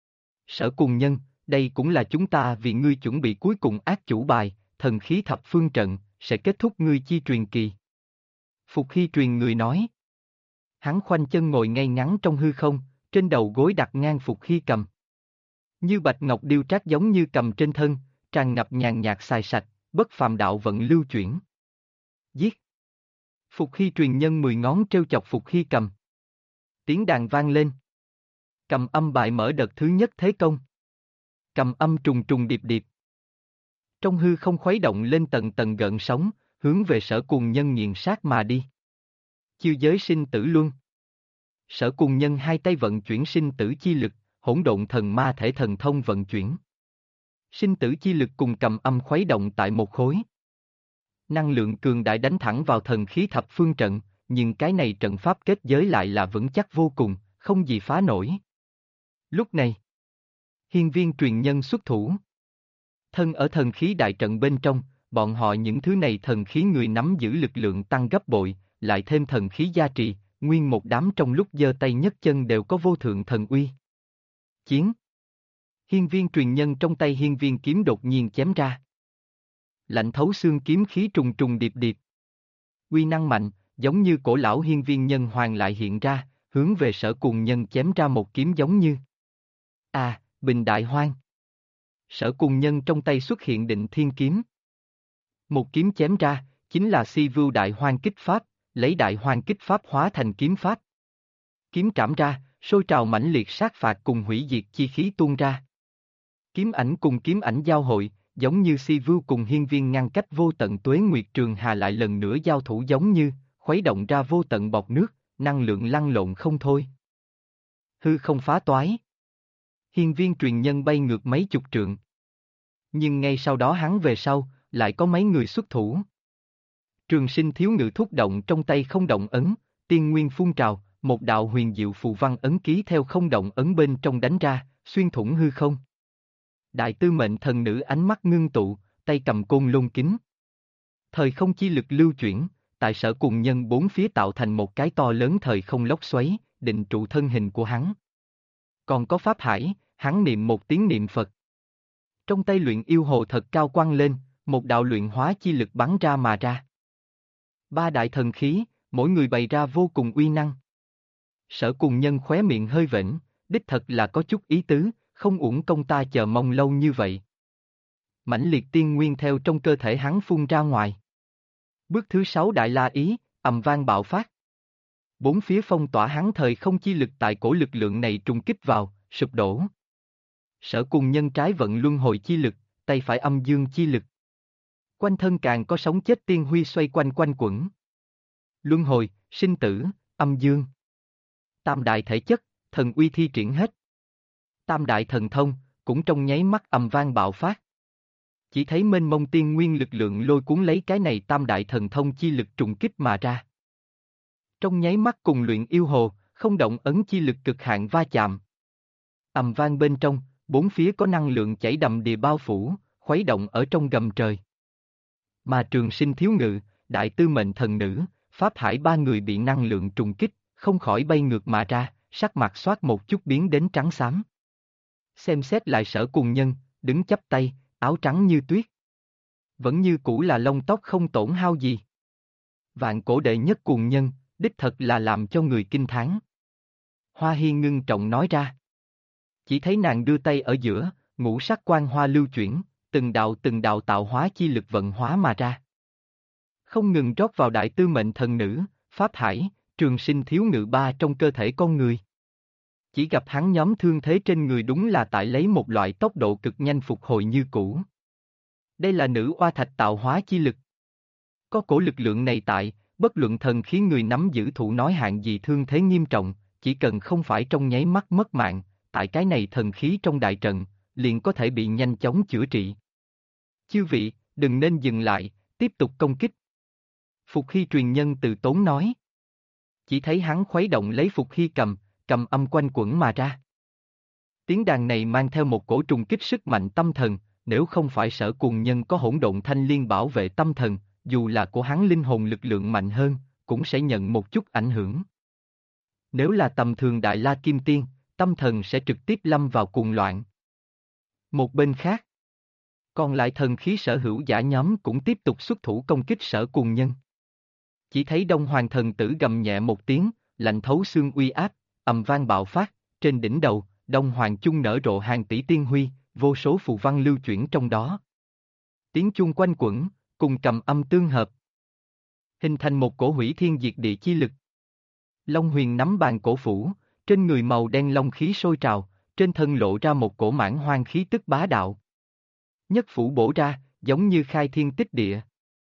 A: Sở Cùng Nhân, đây cũng là chúng ta vì ngươi chuẩn bị cuối cùng ác chủ bài, thần khí thập phương trận, sẽ kết thúc ngươi chi truyền kỳ. Phục Hy truyền người nói. Hắn khoanh chân ngồi ngay ngắn trong hư không, trên đầu gối đặt ngang Phục Hy cầm. Như bạch ngọc điêu trác giống như cầm trên thân, tràn ngập nhàn nhạt xài sạch, bất phàm đạo vận lưu chuyển. Giết! Phục Hy truyền nhân 10 ngón treo chọc Phục Hy cầm. Tiếng đàn vang lên. Cầm âm bại mở đợt thứ nhất thế công. Cầm âm trùng trùng điệp điệp. Trong hư không khuấy động lên tầng tầng gợn sóng, hướng về Sở Cùng Nhân nghiền sát mà đi. Chiêu giới sinh tử luân. Sở Cùng Nhân hai tay vận chuyển sinh tử chi lực, hỗn độn thần ma thể thần thông vận chuyển. Sinh tử chi lực cùng cầm âm khuấy động tại một khối. Năng lượng cường đại đánh thẳng vào thần khí thập phương trận, nhưng cái này trận pháp kết giới lại là vững chắc vô cùng, không gì phá nổi. Lúc này, hiên viên truyền nhân xuất thủ. Thân ở thần khí đại trận bên trong, bọn họ những thứ này thần khí người nắm giữ lực lượng tăng gấp bội, lại thêm thần khí gia trì, nguyên một đám trong lúc giơ tay nhấc chân đều có vô thượng thần uy. Chiến! Hiên viên truyền nhân trong tay hiên viên kiếm đột nhiên chém ra. Lạnh thấu xương kiếm khí trùng trùng điệp điệp. Uy năng mạnh, giống như cổ lão hiên viên nhân hoàng lại hiện ra, hướng về Sở Cùng Nhân chém ra một kiếm giống như. Bình đại hoang. Sở Cùng Nhân trong tay xuất hiện Định Thiên kiếm. Một kiếm chém ra, chính là Si Vưu Đại Hoang Kích Pháp, lấy Đại Hoang Kích Pháp hóa thành kiếm pháp. Kiếm trảm ra, sôi trào mãnh liệt sát phạt cùng hủy diệt chi khí tuôn ra. Kiếm ảnh cùng kiếm ảnh giao hội, giống như Si Vưu cùng hiên viên ngăn cách vô tận tuế nguyệt trường hà lại lần nữa giao thủ giống như, khuấy động ra vô tận bọt nước, năng lượng lăn lộn không thôi. Hư không phá toái. Hiên viên truyền nhân bay ngược mấy chục trượng. Nhưng ngay sau đó hắn về sau, lại có mấy người xuất thủ. Trường Sinh thiếu ngự thúc động trong tay không động ấn, tiên nguyên phun trào, một đạo huyền diệu phù văn ấn ký theo không động ấn bên trong đánh ra, xuyên thủng hư không. Đại tư mệnh thần nữ ánh mắt ngưng tụ, tay cầm côn lôn kính. Thời không chi lực lưu chuyển, tại Sở Cùng Nhân bốn phía tạo thành một cái to lớn thời không lốc xoáy, định trụ thân hình của hắn. Còn có Pháp Hải, hắn niệm một tiếng niệm Phật. Trong tay luyện yêu hồ thật cao quăng lên, một đạo luyện hóa chi lực bắn ra mà ra. Ba đại thần khí, mỗi người bày ra vô cùng uy năng. Sở Cùng Nhân khóe miệng hơi vểnh, đích thật là có chút ý tứ, không uổng công ta chờ mong lâu như vậy. Mãnh liệt tiên nguyên theo trong cơ thể hắn phun ra ngoài. Bước thứ 6 đại la ý, ầm vang bạo phát. Bốn phía phong tỏa hắn thời không chi lực tại cổ lực lượng này trùng kích vào, sụp đổ. Sở Cùng Nhân trái vận luân hồi chi lực, tay phải âm dương chi lực. Quanh thân càng có sống chết tiên huy xoay quanh quanh quẩn. Luân hồi, sinh tử, âm dương. Tam đại thể chất, thần uy thi triển hết. Tam đại thần thông, cũng trong nháy mắt ầm vang bạo phát. Chỉ thấy mênh mông tiên nguyên lực lượng lôi cuốn lấy cái này tam đại thần thông chi lực trùng kích mà ra. Trong nháy mắt cùng luyện yêu hồ, không động ấn chi lực cực hạn va chạm. Ầm vang bên trong, bốn phía có năng lượng chảy đầm đìa bao phủ, khuấy động ở trong gầm trời. Mà Trường Sinh thiếu ngự, đại tư mệnh thần nữ, Pháp Hải ba người bị năng lượng trùng kích, không khỏi bay ngược mà ra, sắc mặt xoát một chút biến đến trắng xám. Xem xét lại Sở Cùng Nhân, đứng chắp tay, áo trắng như tuyết. Vẫn như cũ là lông tóc không tổn hao gì. Vạn cổ đệ nhất cuồng nhân, đích thật là làm cho người kinh thán. Hoa Hiên ngưng trọng nói ra. Chỉ thấy nàng đưa tay ở giữa, ngũ sắc quang hoa lưu chuyển, từng đạo tạo hóa chi lực vận hóa mà ra. Không ngừng rót vào đại tư mệnh thần nữ, Pháp Hải, Trường Sinh thiếu ngự ba trong cơ thể con người. Chỉ gặp hắn nhóm thương thế trên người đúng là tại lấy một loại tốc độ cực nhanh phục hồi như cũ. Đây là nữ oa thạch tạo hóa chi lực. Có cổ lực lượng này tại, bất luận thần khiến người nắm giữ thụ nói hạng gì thương thế nghiêm trọng, chỉ cần không phải trong nháy mắt mất mạng, tại cái này thần khí trong đại trận, liền có thể bị nhanh chóng chữa trị. Chư vị, đừng nên dừng lại, tiếp tục công kích. Phục Hy truyền nhân từ tốn nói. Chỉ thấy hắn khuấy động lấy Phục Hy cầm âm quanh quẩn mà ra. Tiếng đàn này mang theo một cổ trùng kích sức mạnh tâm thần, nếu không phải Sở Cuồng Nhân có hỗn độn thanh liên bảo vệ tâm thần, dù là của hắn linh hồn lực lượng mạnh hơn, cũng sẽ nhận một chút ảnh hưởng. Nếu là tầm thường Đại La Kim Tiên, tâm thần sẽ trực tiếp lâm vào cuồng loạn. Một bên khác, còn lại thần khí sở hữu giả nhóm cũng tiếp tục xuất thủ công kích Sở Cuồng Nhân. Chỉ thấy Đông Hoàng thần tử gầm nhẹ một tiếng, lạnh thấu xương uy áp, ầm vang bạo phát, trên đỉnh đầu, Đông Hoàng chung nở rộ hàng tỷ tiên huy, vô số phù văn lưu chuyển trong đó. Tiếng chuông quanh quẩn, cùng cầm âm tương hợp, hình thành một cổ hủy thiên diệt địa chi lực. Long Huyền nắm bàn cổ phủ, trên người màu đen long khí sôi trào, trên thân lộ ra một cổ mãn hoang khí tức bá đạo. Nhất phủ bổ ra, giống như khai thiên tích địa.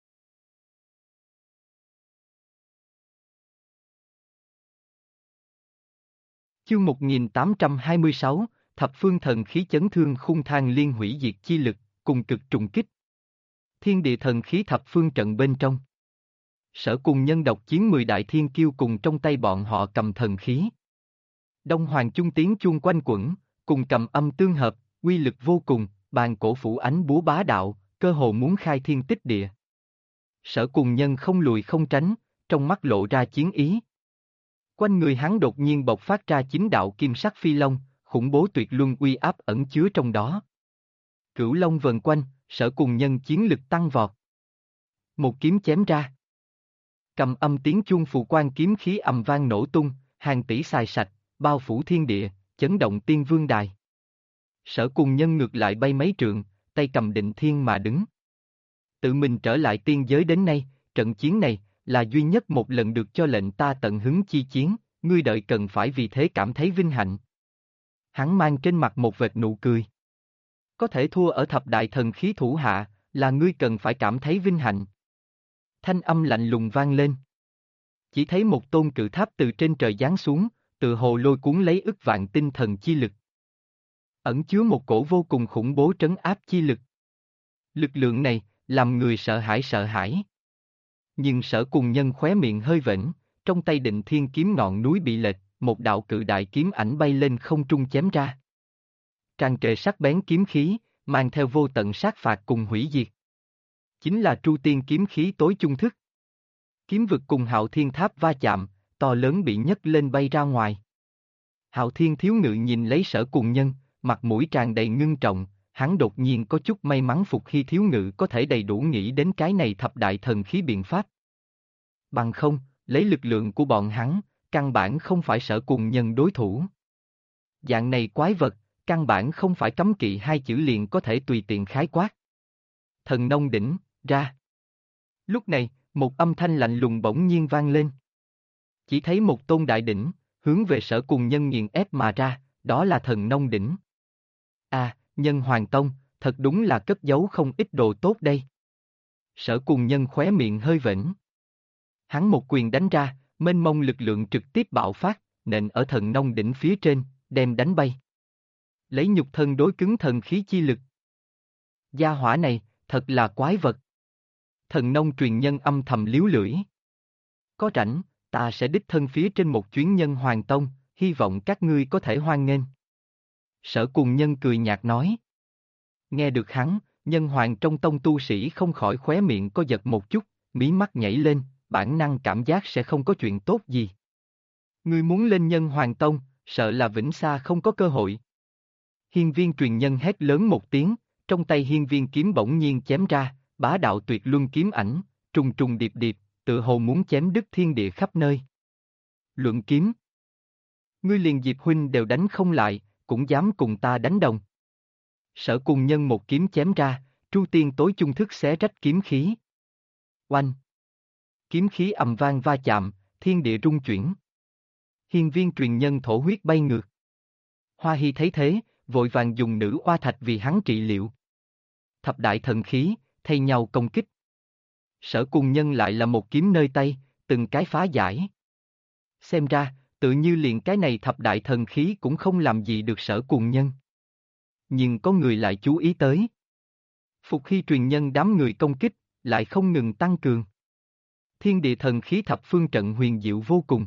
A: Chương 1826, Thập phương thần khí chấn thương khung thang liên hủy diệt chi lực, cùng cực trùng kích. Thiên địa thần khí thập phương trận bên trong. Sở Cuồng Nhân độc chiến 10 đại thiên kiêu cùng trong tay bọn họ cầm thần khí. Đông Hoàng chung tiếng chuông quanh quẩn, cùng cầm âm tương hợp, uy lực vô cùng, bàn cổ phủ ánh búa bá đạo, cơ hồ muốn khai thiên tích địa. Sở Cuồng Nhân không lùi không tránh, trong mắt lộ ra chiến ý. Quanh người hắn đột nhiên bộc phát ra chính đạo kim sắc phi long, khủng bố tuyệt luân uy áp ẩn chứa trong đó. Cửu long vần quanh, Sở Cuồng Nhân chiến lực tăng vọt. Một kiếm chém ra. Cầm âm tiếng chuông phù quan kiếm khí ầm vang nổ tung, hàng tỷ xài sạch, bao phủ thiên địa, chấn động tiên vương đài. Sở Cuồng Nhân ngược lại bay mấy trượng, tay cầm định thiên mà đứng. Tự mình trở lại tiên giới đến nay, trận chiến này là duy nhất một lần được cho lệnh ta tận hứng chi chiến, ngươi đợi cần phải vì thế cảm thấy vinh hạnh. Hắn mang trên mặt một vệt nụ cười. Có thể thua ở thập đại thần khí thủ hạ, là ngươi cần phải cảm thấy vinh hạnh. Thanh âm lạnh lùng vang lên. Chỉ thấy một tôn cự tháp từ trên trời giáng xuống, từ hồ lôi cuốn lấy ức vạn tinh thần chi lực. Ẩn chứa một cổ vô cùng khủng bố trấn áp chi lực. Lực lượng này, làm người sợ hãi. Nhưng Sở Cuồng Nhân khóe miệng hơi vểnh, trong tay định thiên kiếm ngọn núi bị lệch, một đạo cự đại kiếm ảnh bay lên không trung chém ra. Tràn trề sắc bén kiếm khí, mang theo vô tận sát phạt cùng hủy diệt. Chính là Tru Tiên kiếm khí tối chung thức. Kiếm vực cùng Hạo Thiên Tháp va chạm, to lớn bị nhấc lên bay ra ngoài. Hạo Thiên Thiếu Ngự nhìn lấy Sở Cuồng Nhân, mặt mũi tràn đầy ngưng trọng, hắn đột nhiên có chút may mắn Phục Hy Thiếu Ngự có thể đầy đủ nghĩ đến cái này thập đại thần khí biện pháp. Bằng không, lấy lực lượng của bọn hắn, căn bản không phải Sở Cuồng Nhân đối thủ. Dạng này quái vật, căn bản không phải cấm kỵ hai chữ liền có thể tùy tiện khái quát. Thần nông đỉnh, ra. Lúc này, một âm thanh lạnh lùng bỗng nhiên vang lên. Chỉ thấy một tôn đại đỉnh, hướng về Sở Cuồng Nhân nghiền ép mà ra, đó là thần nông đỉnh. À, Nhân Hoàng Tông, thật đúng là cất giấu không ít đồ tốt đây. Sở Cuồng Nhân khóe miệng hơi vểnh. Hắn một quyền đánh ra, mênh mông lực lượng trực tiếp bạo phát, nện ở thần nông đỉnh phía trên, đem đánh bay. Lấy nhục thân đối cứng thần khí chi lực. Gia hỏa này, thật là quái vật. Thần nông truyền nhân âm thầm liếu lưỡi. Có rảnh, ta sẽ đích thân phía trên một chuyến Nhân Hoàng Tông, hy vọng các ngươi có thể hoan nghênh. Sở Cuồng Nhân cười nhạt nói. Nghe được hắn, Nhân Hoàng trong tông tu sĩ không khỏi khóe miệng có giật một chút, mí mắt nhảy lên, bản năng cảm giác sẽ không có chuyện tốt gì. Ngươi muốn lên Nhân Hoàng Tông, sợ là vĩnh xa không có cơ hội. Hiên Viên truyền nhân hét lớn một tiếng, trong tay Hiên Viên kiếm bỗng nhiên chém ra, bá đạo tuyệt luân kiếm ảnh, trùng trùng điệp điệp, tự hồ muốn chém đứt thiên địa khắp nơi. Luận kiếm. Ngươi liền Diệp huynh đều đánh không lại, cũng dám cùng ta đánh đồng. Sở Cuồng Nhân một kiếm chém ra, Tru Tiên tối chung thức xé rách kiếm khí. Oanh! Kiếm khí ầm vang va chạm, thiên địa rung chuyển. Hiên Viên truyền nhân thổ huyết bay ngược. Hoa Hy thấy thế, vội vàng dùng nữ oa thạch vì hắn trị liệu. Thập đại thần khí, thay nhau công kích. Sở Cuồng Nhân lại là một kiếm nơi tay, từng cái phá giải. Xem ra, Tự như liền cái này thập đại thần khí cũng không làm gì được Sở Cùng Nhân. Nhưng có người lại chú ý tới. Phục Hy truyền nhân đám người công kích, lại không ngừng tăng cường. Thiên địa thần khí thập phương trận huyền diệu vô cùng.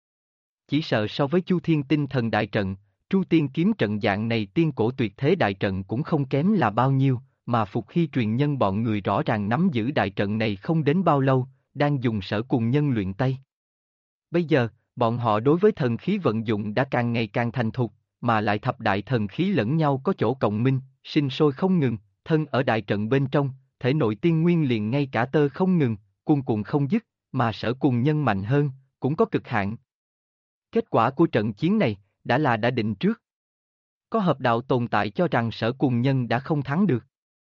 A: Chỉ sợ so với Chu Thiên Tinh Thần đại trận, Tru Tiên kiếm trận dạng này tiên cổ tuyệt thế đại trận cũng không kém là bao nhiêu, mà Phục Hy truyền nhân bọn người rõ ràng nắm giữ đại trận này không đến bao lâu, đang dùng Sở Cùng Nhân luyện tay. Bây giờ, bọn họ đối với thần khí vận dụng đã càng ngày càng thành thục, mà lại thập đại thần khí lẫn nhau có chỗ cộng minh, sinh sôi không ngừng, thân ở đại trận bên trong, thể nội tiên nguyên liền ngay cả tơ không ngừng, cuồn cuộn không dứt, mà Sở Cùng Nhân mạnh hơn, cũng có cực hạn. Kết quả của trận chiến này, đã định trước. Có hợp đạo tồn tại cho rằng Sở Cùng Nhân đã không thắng được.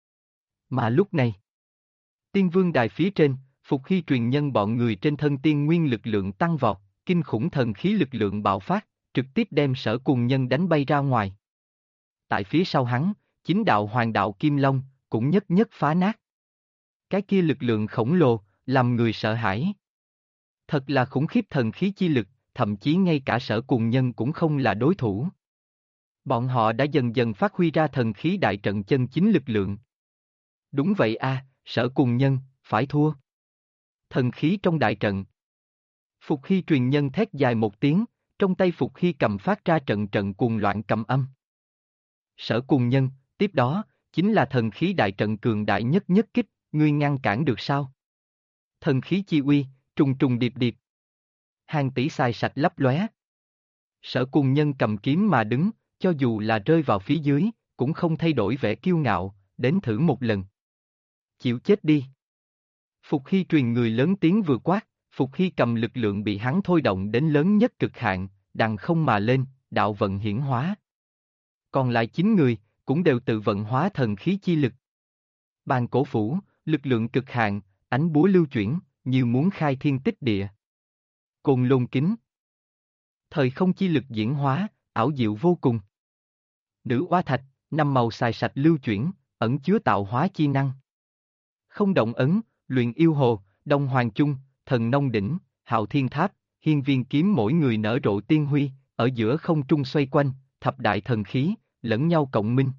A: Mà lúc này, Tiên Vương Đài phía trên, Phục Hy truyền nhân bọn người trên thân tiên nguyên lực lượng tăng vọt, kinh khủng thần khí lực lượng bạo phát, trực tiếp đem Sở Cùng Nhân đánh bay ra ngoài. Tại phía sau hắn, chính đạo Hoàng đạo Kim Long, cũng nhất nhất phá nát. Cái kia lực lượng khổng lồ, làm người sợ hãi. Thật là khủng khiếp thần khí chi lực, thậm chí ngay cả Sở Cùng Nhân cũng không là đối thủ. Bọn họ đã dần dần phát huy ra thần khí đại trận chân chính lực lượng. Đúng vậy a, Sở Cùng Nhân, phải thua. Thần khí trong đại trận. Phục Hy truyền nhân thét dài một tiếng, trong tay Phục Hy cầm phát ra trận trận cuồng loạn cầm âm. Sở Cùng Nhân, tiếp đó, chính là thần khí đại trận cường đại nhất nhất kích, ngươi ngăn cản được sao? Thần khí chi uy, trùng trùng điệp điệp. Hàng tỷ xài sạch lấp lóe. Sở Cùng Nhân cầm kiếm mà đứng, cho dù là rơi vào phía dưới, cũng không thay đổi vẻ kiêu ngạo, đến thử một lần. Chịu chết đi. Phục Hy truyền người lớn tiếng vừa quát, Phục Hy cầm lực lượng bị hắn thôi động đến lớn nhất cực hạn, đằng không mà lên, đạo vận hiển hóa. Còn lại 9 người, cũng đều tự vận hóa thần khí chi lực. Bàn cổ phủ, lực lượng cực hạn, ánh búa lưu chuyển, như muốn khai thiên tích địa. Côn lôn kính. Thời không chi lực diễn hóa, ảo diệu vô cùng. Nữ oa thạch, 5 màu xài sạch lưu chuyển, ẩn chứa tạo hóa chi năng. Không động ấn, luyện yêu hồ, đông hoàng chung, thần nông đỉnh, hạo thiên tháp, hiên viên kiếm mỗi người nở rộ tiên huy, ở giữa không trung xoay quanh, thập đại thần khí, lẫn nhau cộng minh.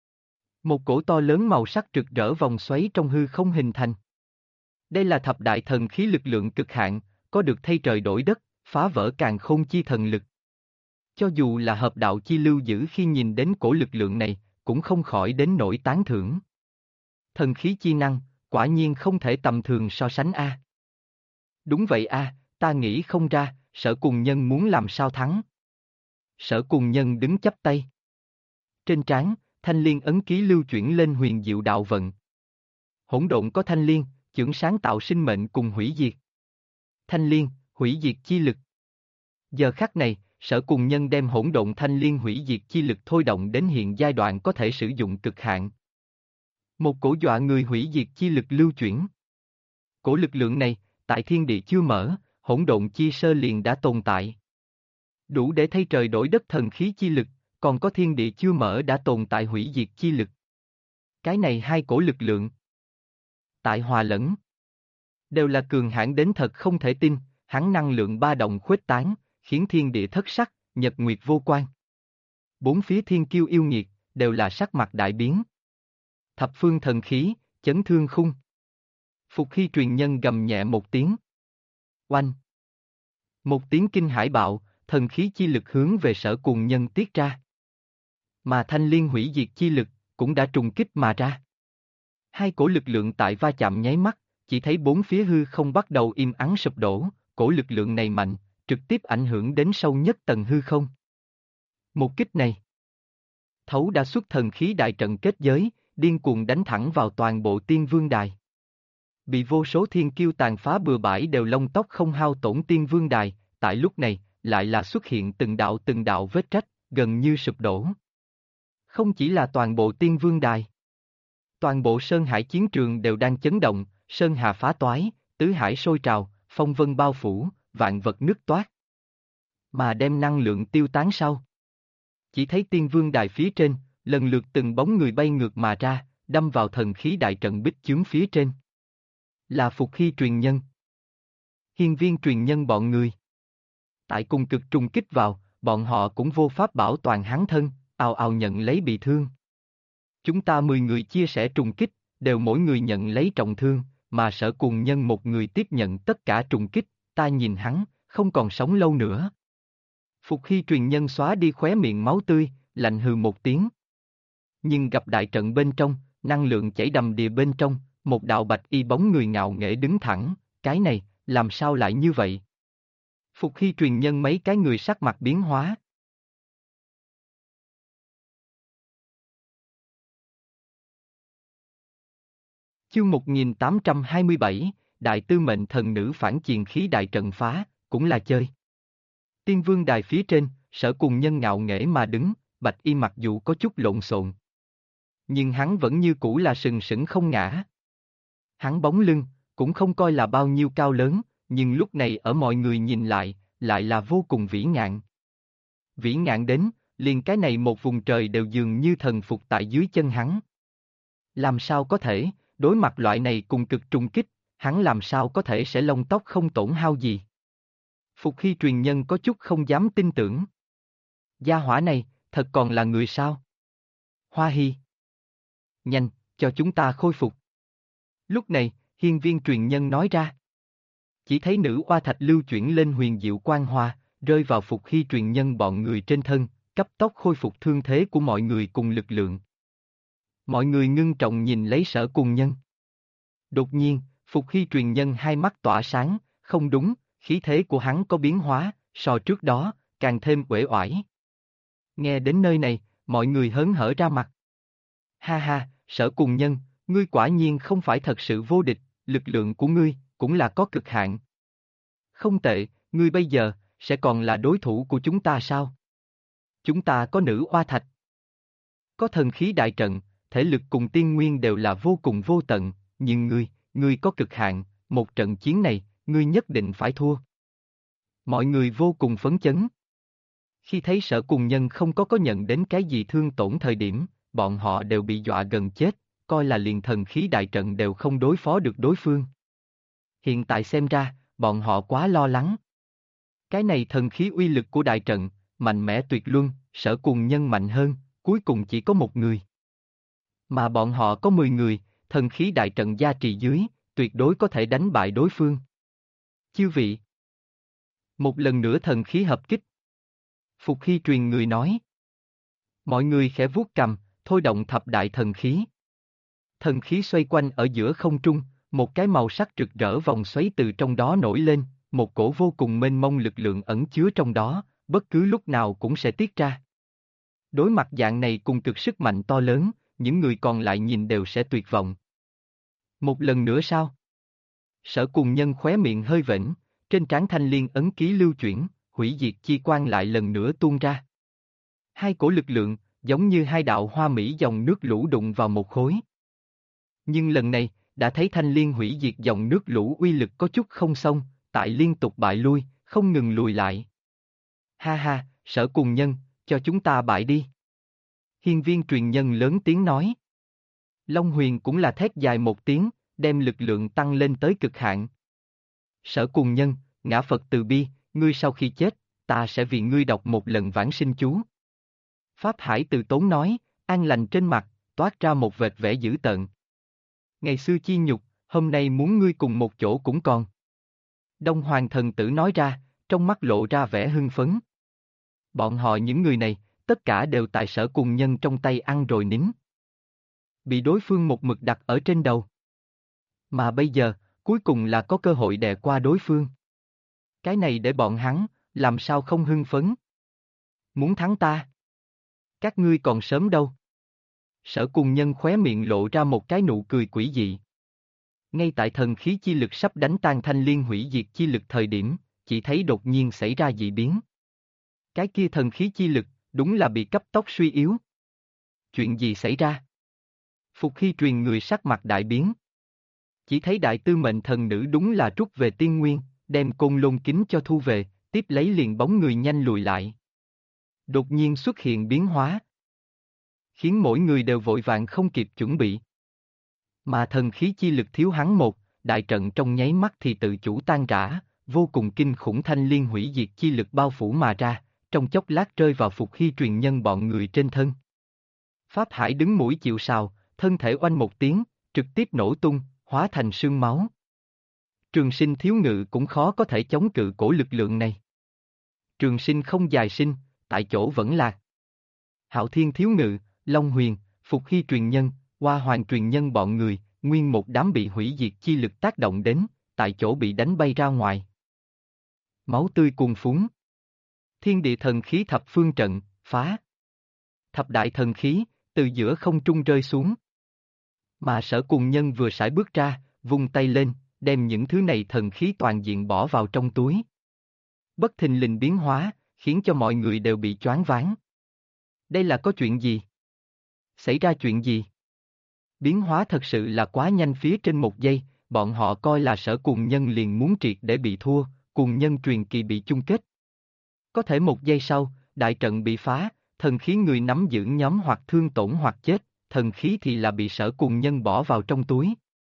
A: Một cổ to lớn màu sắc rực rỡ vòng xoáy trong hư không hình thành. Đây là thập đại thần khí lực lượng cực hạn, có được thay trời đổi đất, phá vỡ càn khôn chi thần lực. Cho dù là hợp đạo chi lưu giữ khi nhìn đến cổ lực lượng này, cũng không khỏi đến nỗi tán thưởng. Thần khí chi năng, quả nhiên không thể tầm thường so sánh a. Đúng vậy a, ta nghĩ không ra, Sở Cùng Nhân muốn làm sao thắng. Sở Cùng Nhân đứng chắp tay. Trên trán, thanh liên ấn ký lưu chuyển lên huyền diệu đạo vận. Hỗn độn có thanh liên, chưởng sáng tạo sinh mệnh cùng hủy diệt. Thanh liên, hủy diệt chi lực. Giờ khắc này, Sở Cùng Nhân đem hỗn độn thanh liên hủy diệt chi lực thôi động đến hiện giai đoạn có thể sử dụng cực hạn. Một cổ dọa người hủy diệt chi lực lưu chuyển. Cổ lực lượng này, tại thiên địa chưa mở, hỗn độn chi sơ liền đã tồn tại. Đủ để thay trời đổi đất thần khí chi lực, còn có thiên địa chưa mở đã tồn tại hủy diệt chi lực. Cái này hai cổ lực lượng. Tại hòa lẫn. Đều là cường hãn đến thật không thể tin, hắn năng lượng ba động khuếch tán, khiến thiên địa thất sắc, nhật nguyệt vô quan. Bốn phía thiên kiêu yêu nghiệt, đều là sắc mặt đại biến. Thập phương thần khí, chấn thương khung. Phục Hy truyền nhân gầm nhẹ một tiếng. Oanh. Một tiếng kinh hải bạo, thần khí chi lực hướng về Sở Cùng Nhân tiết ra. Mà thanh liên hủy diệt chi lực, cũng đã trùng kích mà ra. Hai cổ lực lượng tại va chạm nháy mắt, chỉ thấy bốn phía hư không bắt đầu im ắng sụp đổ, cổ lực lượng này mạnh, trực tiếp ảnh hưởng đến sâu nhất tầng hư không. Một kích này, thấu đã xuất thần khí đại trận kết giới, điên cuồng đánh thẳng vào toàn bộ Tiên Vương Đài. Bị vô số thiên kiêu tàn phá bừa bãi đều lông tóc không hao tổn Tiên Vương Đài, tại lúc này, lại là xuất hiện từng đạo vết rách, gần như sụp đổ. Không chỉ là toàn bộ Tiên Vương Đài. Toàn bộ Sơn Hải chiến trường đều đang chấn động, Sơn Hà phá toái, tứ hải sôi trào, phong vân bao phủ, vạn vật nứt toát. Mà đem năng lượng tiêu tán sau. Chỉ thấy Tiên Vương Đài phía trên, lần lượt từng bóng người bay ngược mà ra, đâm vào thần khí đại trận bích chướng phía trên. Là Phục Hy truyền nhân. Hiên viên truyền nhân bọn người. Tại cùng cực trùng kích vào, bọn họ cũng vô pháp bảo toàn hắn thân, ào ào nhận lấy bị thương. Chúng ta 10 người chia sẻ trùng kích, đều mỗi người nhận lấy trọng thương, mà Sở Cùng Nhân một người tiếp nhận tất cả trùng kích, ta nhìn hắn, không còn sống lâu nữa. Phục Hy Truyền Nhân xóa đi khóe miệng máu tươi, lạnh hừ một tiếng. Nhưng gặp đại trận bên trong, năng lượng chảy đầm đìa bên trong, một đạo bạch y bóng người ngạo nghễ đứng thẳng, cái này, làm sao lại như vậy? Phục Hy Truyền Nhân mấy cái người sắc mặt biến hóa. Chương 1827, Đại Tư Mệnh Thần Nữ phản chiền khí đại trận phá, cũng là chơi. Tiên Vương Đài phía trên, Sở Cùng Nhân ngạo nghễ mà đứng, bạch y mặc dù có chút lộn xộn, nhưng hắn vẫn như cũ là sừng sững không ngã. Hắn bóng lưng, cũng không coi là bao nhiêu cao lớn, nhưng lúc này ở mọi người nhìn lại là vô cùng vĩ ngạn. Vĩ ngạn đến, liền cái này một vùng trời đều dường như thần phục tại dưới chân hắn. Làm sao có thể, đối mặt loại này cùng cực trùng kích, hắn làm sao có thể sẽ lông tóc không tổn hao gì. Phục Hy Truyền Nhân có chút không dám tin tưởng. Gia hỏa này, thật còn là người sao? Hoa Hy. Nhanh, cho chúng ta khôi phục. Lúc này, Hiên Viên Truyền Nhân nói ra. Chỉ thấy nữ oa thạch lưu chuyển lên huyền diệu quang hoa, rơi vào Phục Hy Truyền Nhân bọn người trên thân, cấp tốc khôi phục thương thế của mọi người cùng lực lượng. Mọi người ngưng trọng nhìn lấy Sở Cùng Nhân. Đột nhiên, Phục Hy Truyền Nhân hai mắt tỏa sáng, không đúng, khí thế của hắn có biến hóa, so trước đó, càng thêm uể oải. Nghe đến nơi này, mọi người hớn hở ra mặt. Ha ha, Sở Cùng Nhân, ngươi quả nhiên không phải thật sự vô địch, lực lượng của ngươi, cũng là có cực hạn. Không tệ, ngươi bây giờ, sẽ còn là đối thủ của chúng ta sao? Chúng ta có nữ oa thạch. Có thần khí đại trận, thể lực cùng tiên nguyên đều là vô cùng vô tận, nhưng ngươi có cực hạn, một trận chiến này, ngươi nhất định phải thua. Mọi người vô cùng phấn chấn. Khi thấy Sở Cùng Nhân không có nhận đến cái gì thương tổn thời điểm, bọn họ đều bị dọa gần chết, coi là liền thần khí đại trận đều không đối phó được đối phương. Hiện tại xem ra, bọn họ quá lo lắng. Cái này thần khí uy lực của đại trận, mạnh mẽ tuyệt luân, Sở Cùng Nhân mạnh hơn, cuối cùng chỉ có một người. Mà bọn họ có 10 người, thần khí đại trận gia trì dưới, tuyệt đối có thể đánh bại đối phương. Chư vị. Một lần nữa thần khí hợp kích. Phục Hy Truyền người nói. Mọi người khẽ vuốt cầm, thôi động thập đại thần khí. Thần khí xoay quanh ở giữa không trung, một cái màu sắc rực rỡ vòng xoáy từ trong đó nổi lên, một cổ vô cùng mênh mông lực lượng ẩn chứa trong đó, bất cứ lúc nào cũng sẽ tiết ra. Đối mặt dạng này cùng cực sức mạnh to lớn, những người còn lại nhìn đều sẽ tuyệt vọng. Một lần nữa sao? Sở Cùng Nhân khóe miệng hơi vểnh, trên trán thanh liên ấn ký lưu chuyển, hủy diệt chi quang lại lần nữa tuôn ra. Hai cổ lực lượng, giống như hai đạo hoa mỹ dòng nước lũ đụng vào một khối. Nhưng lần này, đã thấy thanh liên hủy diệt dòng nước lũ uy lực có chút không xong, tại liên tục bại lui, không ngừng lùi lại. Ha ha, Sở Cùng Nhân, cho chúng ta bại đi. Hiên Viên Truyền Nhân lớn tiếng nói. Long Huyền cũng là thét dài một tiếng, đem lực lượng tăng lên tới cực hạn. Sở Cùng Nhân, ngã Phật từ bi, ngươi sau khi chết, ta sẽ vì ngươi đọc một lần vãng sinh chú. Pháp Hải từ tốn nói, an lành trên mặt, toát ra một vệt vẻ dữ tợn. Ngày xưa chi nhục, hôm nay muốn ngươi cùng một chỗ cũng còn. Đông Hoàng Thần Tử nói ra, trong mắt lộ ra vẻ hưng phấn. Bọn họ những người này, tất cả đều tại Sở Cùng Nhân trong tay ăn rồi nín. Bị đối phương một mực đặt ở trên đầu. Mà bây giờ, cuối cùng là có cơ hội đè qua đối phương. Cái này để bọn hắn, làm sao không hưng phấn? Muốn thắng ta? Các ngươi còn sớm đâu. Sở Cùng Nhân khóe miệng lộ ra một cái nụ cười quỷ dị. Ngay tại thần khí chi lực sắp đánh tan thanh liên hủy diệt chi lực thời điểm, chỉ thấy đột nhiên xảy ra dị biến. Cái kia thần khí chi lực, đúng là bị cấp tốc suy yếu. Chuyện gì xảy ra? Phục Hy Truyền người sắc mặt đại biến. Chỉ thấy Đại Tư Mệnh Thần Nữ đúng là rút về tiên nguyên, đem Côn Lôn Kính cho thu về, tiếp lấy liền bóng người nhanh lùi lại. Đột nhiên xuất hiện biến hóa, khiến mỗi người đều vội vàng không kịp chuẩn bị. Mà thần khí chi lực thiếu hắn một, đại trận trong nháy mắt thì tự chủ tan rã, vô cùng kinh khủng thanh liên hủy diệt chi lực bao phủ mà ra, trong chốc lát rơi vào Phục Hy truyền nhân bọn người trên thân. Pháp Hải đứng mũi chịu sào, thân thể oanh một tiếng, trực tiếp nổ tung, hóa thành sương máu. Trường Sinh thiếu ngự cũng khó có thể chống cự cổ lực lượng này. Trường Sinh không dài sinh, tại chỗ vẫn lạc. Hạo Thiên thiếu ngự, Long Huyền, Phục Hy truyền nhân, Hoa Hoàng truyền nhân bọn người, nguyên một đám bị hủy diệt chi lực tác động đến, tại chỗ bị đánh bay ra ngoài. Máu tươi cuồn phúng. Thiên địa thần khí thập phương trận, phá. Thập đại thần khí, từ giữa không trung rơi xuống. Mà Sở Cùng Nhân vừa sải bước ra, vung tay lên, đem những thứ này thần khí toàn diện bỏ vào trong túi. Bất thình lình biến hóa, khiến cho mọi người đều bị choáng váng. Đây là có chuyện gì? Xảy ra chuyện gì? Biến hóa thật sự là quá nhanh, phía trên một giây, bọn họ coi là Sở Cùng Nhân liền muốn triệt để bị thua, Cùng Nhân truyền kỳ bị chung kết. Có thể một giây sau, đại trận bị phá, thần khí người nắm giữ nhóm hoặc thương tổn hoặc chết, thần khí thì là bị Sở Cùng Nhân bỏ vào trong túi.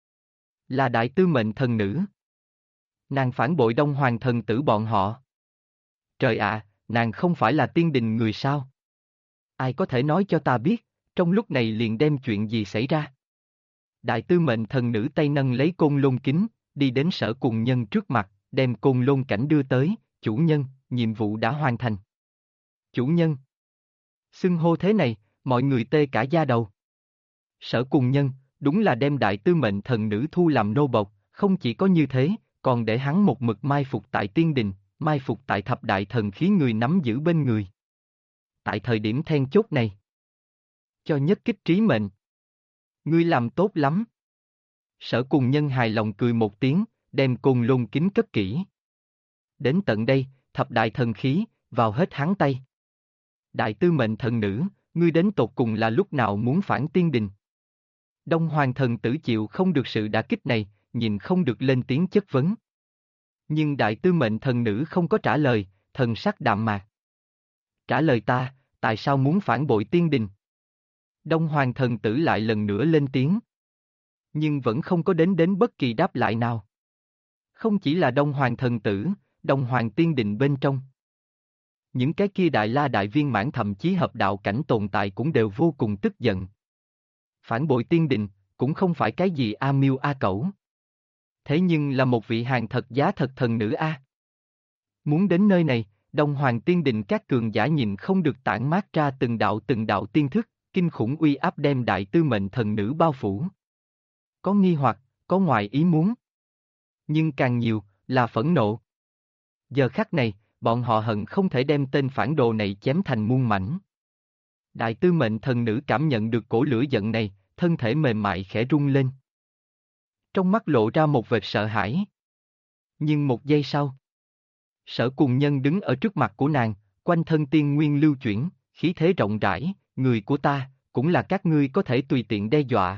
A: Là đại tư mệnh thần nữ. Nàng phản bội Đông Hoàng thần tử bọn họ. Trời ạ, nàng không phải là tiên đình người sao? Ai có thể nói cho ta biết, trong lúc này liền đem chuyện gì xảy ra? Đại tư mệnh thần nữ tay nâng lấy côn lôn kính, đi đến Sở Cùng Nhân trước mặt, đem côn lôn cảnh đưa tới, chủ nhân, nhiệm vụ đã hoàn thành. Chủ nhân. Xưng hô thế này, mọi người tê cả da đầu. Sở Cùng Nhân, đúng là đem đại tư mệnh thần nữ thu làm nô bộc, không chỉ có như thế, còn để hắn một mực mai phục tại tiên đình, mai phục tại thập đại thần khí người nắm giữ bên người. Tại thời điểm then chốt này, cho nhất kích trí mệnh. Ngươi làm tốt lắm. Sở Cùng Nhân hài lòng cười một tiếng, đem côn lôn kính cất kỹ. Đến tận đây, thập đại thần khí, vào hết hắn tay. Đại tư mệnh thần nữ, ngươi đến tột cùng là lúc nào muốn phản tiên đình? Đông Hoàng thần tử chịu không được sự đả kích này, nhìn không được lên tiếng chất vấn. Nhưng đại tư mệnh thần nữ không có trả lời, thần sắc đạm mạc. Trả lời ta, tại sao muốn phản bội tiên đình? Đông Hoàng thần tử lại lần nữa lên tiếng. Nhưng vẫn không có đến bất kỳ đáp lại nào. Không chỉ là Đông Hoàng thần tử, Đông Hoàng tiên đình bên trong. Những cái kia đại la đại viên mãn thậm chí hợp đạo cảnh tồn tại cũng đều vô cùng tức giận. Phản bội tiên đình, cũng không phải cái gì a miêu a cẩu. Thế nhưng là một vị hàng thật giá thật thần nữ a. Muốn đến nơi này, Đông Hoàng tiên đình các cường giả nhìn không được tản mát ra từng đạo tiên thức, kinh khủng uy áp đem đại tư mệnh thần nữ bao phủ. Có nghi hoặc, có ngoài ý muốn. Nhưng càng nhiều, là phẫn nộ. Giờ khắc này, bọn họ hận không thể đem tên phản đồ này chém thành muôn mảnh. Đại tư mệnh thần nữ cảm nhận được cổ lửa giận này, thân thể mềm mại khẽ rung lên. Trong mắt lộ ra một vệt sợ hãi. Nhưng một giây sau, Sở Cùng Nhân đứng ở trước mặt của nàng, quanh thân tiên nguyên lưu chuyển, khí thế rộng rãi, người của ta, cũng là các ngươi có thể tùy tiện đe dọa.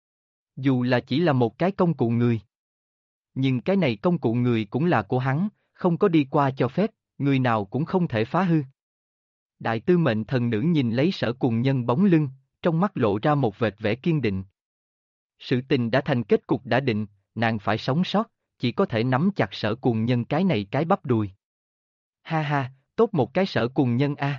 A: Dù là chỉ là một cái công cụ người. Nhưng cái này công cụ người cũng là của hắn, không có đi qua cho phép, người nào cũng không thể phá hư. Đại tư mệnh thần nữ nhìn lấy Sở Cùng Nhân bóng lưng, trong mắt lộ ra một vệt vẻ kiên định. Sự tình đã thành, kết cục đã định, nàng phải sống sót, chỉ có thể nắm chặt Sở Cùng Nhân cái này cái bắp đùi. Ha ha, tốt một cái Sở Cùng Nhân a.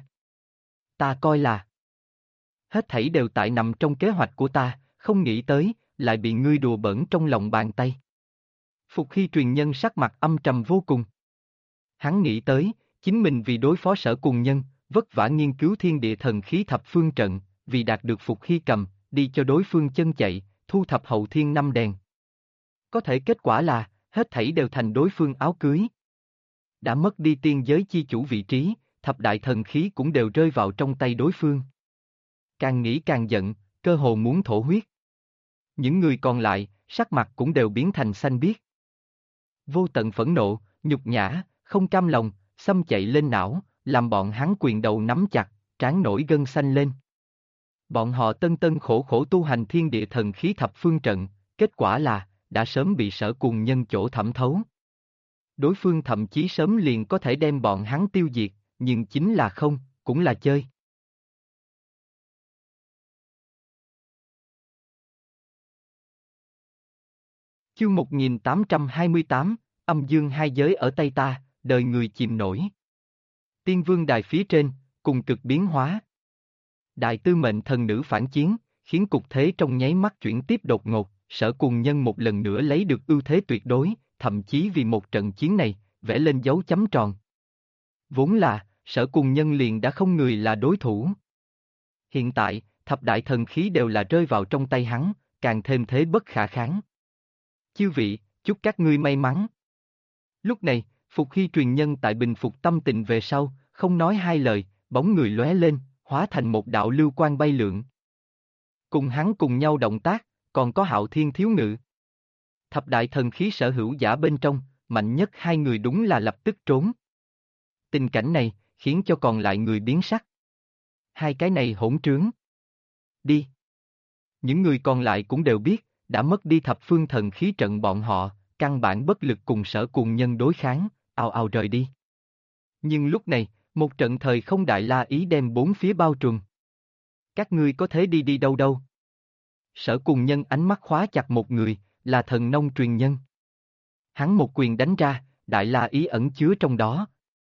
A: Ta coi là hết thảy đều tại nằm trong kế hoạch của ta, không nghĩ tới, lại bị ngươi đùa bỡn trong lòng bàn tay. Phục Hy truyền nhân sắc mặt âm trầm vô cùng. Hắn nghĩ tới, chính mình vì đối phó Sở Cùng Nhân, vất vả nghiên cứu thiên địa thần khí thập phương trận, vì đạt được Phục Hy cầm, đi cho đối phương chân chạy, thu thập hậu thiên năm đèn. Có thể kết quả là, hết thảy đều thành đối phương áo cưới. Đã mất đi tiên giới chi chủ vị trí, thập đại thần khí cũng đều rơi vào trong tay đối phương. Càng nghĩ càng giận, cơ hồ muốn thổ huyết. Những người còn lại, sắc mặt cũng đều biến thành xanh biếc. Vô tận phẫn nộ, nhục nhã, không cam lòng, xâm chạy lên não, làm bọn hắn quyền đầu nắm chặt, trán nổi gân xanh lên. Bọn họ tân tân khổ khổ tu hành thiên địa thần khí thập phương trận, kết quả là, đã sớm bị Sở Cùng Nhân chỗ thẩm thấu. Đối phương thậm chí sớm liền có thể đem bọn hắn tiêu diệt, nhưng chính là không, cũng là chơi. Chương 1828, Âm dương hai giới ở tay ta, đời người chìm nổi. Tiên vương đài phía trên, cùng cực biến hóa. Đại tư mệnh thần nữ phản chiến, khiến cục thế trong nháy mắt chuyển tiếp đột ngột, Sở Cùng Nhân một lần nữa lấy được ưu thế tuyệt đối, thậm chí vì một trận chiến này, vẽ lên dấu chấm tròn. Vốn là, Sở Cùng Nhân liền đã không người là đối thủ. Hiện tại, thập đại thần khí đều là rơi vào trong tay hắn, càng thêm thế bất khả kháng. Chư vị, chúc các ngươi may mắn. Lúc này, Phục Hy truyền nhân tại bình phục tâm tình về sau, không nói hai lời, bóng người lóe lên, hóa thành một đạo lưu quang bay lượn. Cùng hắn cùng nhau động tác, còn có Hạo Thiên Thiếu Ngự. Thập đại thần khí sở hữu giả bên trong, mạnh nhất hai người đúng là lập tức trốn. Tình cảnh này, khiến cho còn lại người biến sắc. Hai cái này hỗn trướng. Đi. Những người còn lại cũng đều biết, đã mất đi thập phương thần khí trận bọn họ, căn bản bất lực cùng Sở Cùng Nhân đối kháng, ào ào rời đi. Nhưng lúc này, một trận thời không đại la ý đem bốn phía bao trùm. Các ngươi có thể đi đi đâu đâu? Sở Cùng Nhân ánh mắt khóa chặt một người, là thần nông truyền nhân. Hắn một quyền đánh ra, đại la ý ẩn chứa trong đó.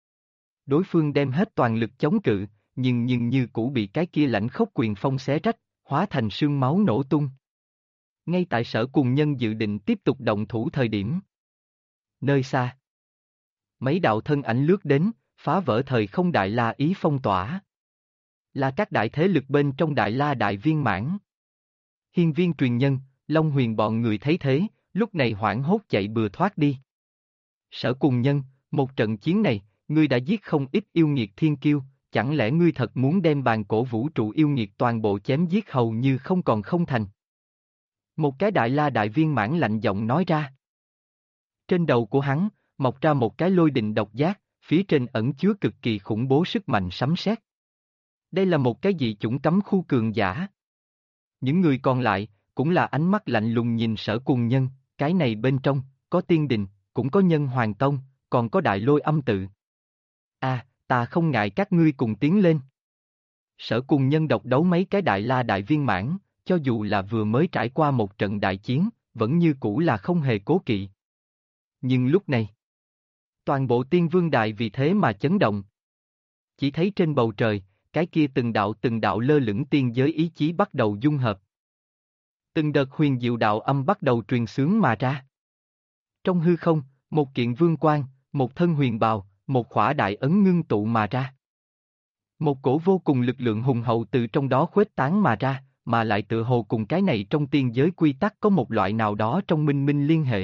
A: Đối phương đem hết toàn lực chống cự, nhưng như cũ bị cái kia lãnh khốc quyền phong xé rách, hóa thành sương máu nổ tung. Ngay tại Sở Cùng Nhân dự định tiếp tục động thủ thời điểm. Nơi xa, mấy đạo thân ảnh lướt đến, phá vỡ thời không đại la ý phong tỏa. Là các đại thế lực bên trong đại la đại viên mãn. Hiên Viên truyền nhân, Long Huyền bọn người thấy thế, lúc này hoảng hốt chạy bừa thoát đi. Sở Cùng Nhân, một trận chiến này, ngươi đã giết không ít yêu nghiệt thiên kiêu, chẳng lẽ ngươi thật muốn đem bàn cổ vũ trụ yêu nghiệt toàn bộ chém giết hầu như không còn không thành? Một cái đại la đại viên mãn lạnh giọng nói ra. Trên đầu của hắn, mọc ra một cái lôi đình độc giác, phía trên ẩn chứa cực kỳ khủng bố sức mạnh sấm sét. Đây là một cái dị chủng cấm khu cường giả. Những người còn lại, cũng là ánh mắt lạnh lùng nhìn Sở Cùng Nhân, cái này bên trong, có tiên đình, cũng có nhân hoàng tông, còn có đại lôi âm tự. Ta không ngại các ngươi cùng tiến lên. Sở Cùng Nhân độc đấu mấy cái đại la đại viên mãn, cho dù là vừa mới trải qua một trận đại chiến, vẫn như cũ là không hề cố kỵ. Nhưng lúc này, toàn bộ tiên vương đài vì thế mà chấn động. Chỉ thấy trên bầu trời, cái kia từng đạo lơ lửng tiên giới ý chí bắt đầu dung hợp. Từng đợt huyền diệu đạo âm bắt đầu truyền xướng mà ra. Trong hư không, một kiện vương quan, một thân huyền bào, một khỏa đại ấn ngưng tụ mà ra. Một cổ vô cùng lực lượng hùng hậu từ trong đó khuếch tán mà ra, mà lại tựa hồ cùng cái này trong tiên giới quy tắc có một loại nào đó trong minh minh liên hệ.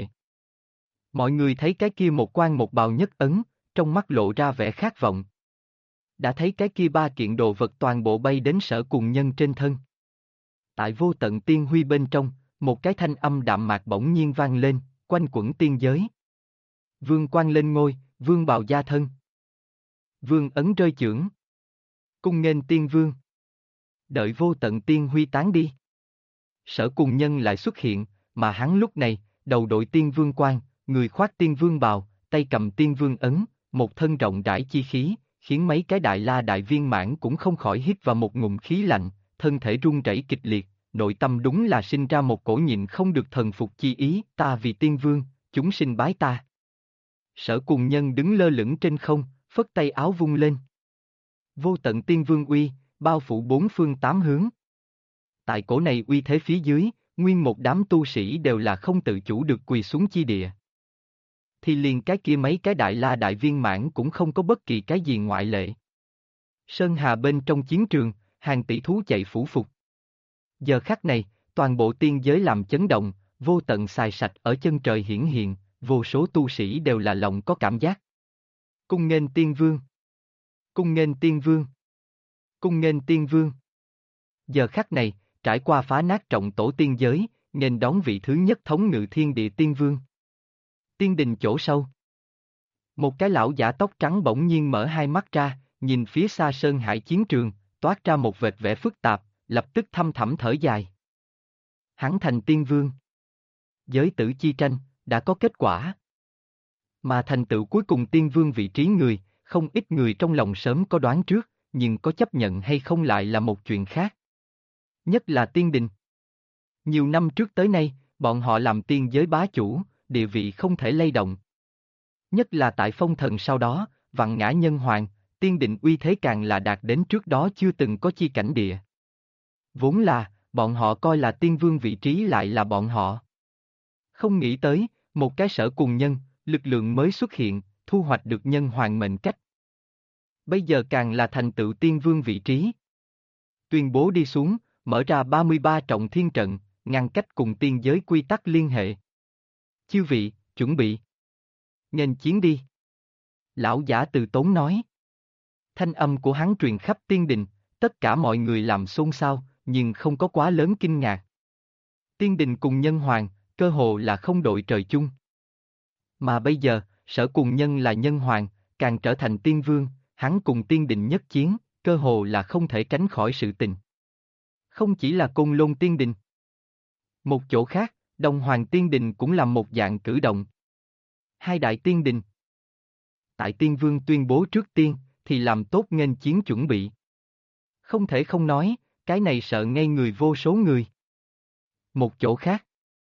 A: Mọi người thấy cái kia một quan một bào nhất ấn, trong mắt lộ ra vẻ khát vọng. Đã thấy cái kia ba kiện đồ vật toàn bộ bay đến Sở Cùng Nhân trên thân. Tại vô tận tiên huy bên trong, một cái thanh âm đạm mạc bỗng nhiên vang lên, quanh quẩn tiên giới. Vương quan lên ngôi, vương bào gia thân. Vương ấn rơi chưởng. Cung nghênh tiên vương. Đợi vô tận tiên huy tán đi. Sở Cùng Nhân lại xuất hiện, mà hắn lúc này, đầu đội tiên vương quan, người khoác tiên vương bào, tay cầm tiên vương ấn, một thân rộng rãi chi khí, khiến mấy cái đại la đại viên mãn cũng không khỏi hít vào một ngụm khí lạnh, thân thể run rẩy kịch liệt, nội tâm đúng là sinh ra một cổ nhịn không được thần phục chi ý, ta vì tiên vương, chúng sinh bái ta. Sở Cùng Nhân đứng lơ lửng trên không, phất tay áo vung lên. Vô tận tiên vương uy, bao phủ bốn phương tám hướng. Tại cổ này uy thế phía dưới, nguyên một đám tu sĩ đều là không tự chủ được quỳ xuống chi địa. Thì liền cái kia mấy cái đại la đại viên mãn cũng không có bất kỳ cái gì ngoại lệ. Sơn hà bên trong chiến trường, hàng tỷ thú chạy phủ phục. Giờ khắc này, toàn bộ tiên giới làm chấn động, vô tận xài sạch ở chân trời hiển hiện, vô số tu sĩ đều là lòng có cảm giác. Cung nghênh tiên vương. Cung nghênh tiên vương. Cung nghênh tiên vương. Giờ khắc này, trải qua phá nát trọng tổ tiên giới, nghênh đón vị thứ nhất thống ngự thiên địa tiên vương. Tiên đình chỗ sâu. Một cái lão giả tóc trắng bỗng nhiên mở hai mắt ra, nhìn phía xa sơn hải chiến trường, toát ra một vệt vẻ phức tạp, lập tức thăm thẳm thở dài. Hắn thành tiên vương. Giới tử chi tranh, đã có kết quả. Mà thành tựu cuối cùng tiên vương vị trí người, không ít người trong lòng sớm có đoán trước, nhưng có chấp nhận hay không lại là một chuyện khác. Nhất là tiên đình. Nhiều năm trước tới nay, bọn họ làm tiên giới bá chủ, địa vị không thể lay động. Nhất là tại phong thần sau đó, vặn ngã nhân hoàng, tiên định uy thế càng là đạt đến trước đó chưa từng có chi cảnh địa. Vốn là, bọn họ coi là tiên vương vị trí lại là bọn họ. Không nghĩ tới, một cái sở cùng nhân, lực lượng mới xuất hiện, thu hoạch được nhân hoàng mệnh cách. Bây giờ càng là thành tựu tiên vương vị trí. Tuyên bố đi xuống, mở ra 33 trọng thiên trận, ngăn cách cùng tiên giới quy tắc liên hệ. Chư vị, chuẩn bị. Nghênh chiến đi. Lão giả từ tốn nói. Thanh âm của hắn truyền khắp tiên đình, tất cả mọi người làm xôn xao, nhưng không có quá lớn kinh ngạc. Tiên đình cùng nhân hoàng, cơ hồ là không đội trời chung. Mà bây giờ, sở cùng nhân là nhân hoàng, càng trở thành tiên vương, hắn cùng tiên đình nhất chiến, cơ hồ là không thể tránh khỏi sự tình. Không chỉ là Côn Lôn tiên đình. Một chỗ khác, Đông Hoàng tiên đình cũng làm một dạng cử động. Hai đại tiên đình. Tại tiên vương tuyên bố trước tiên, thì làm tốt nghênh chiến chuẩn bị. Không thể không nói, cái này sợ ngây người vô số người. Một chỗ khác.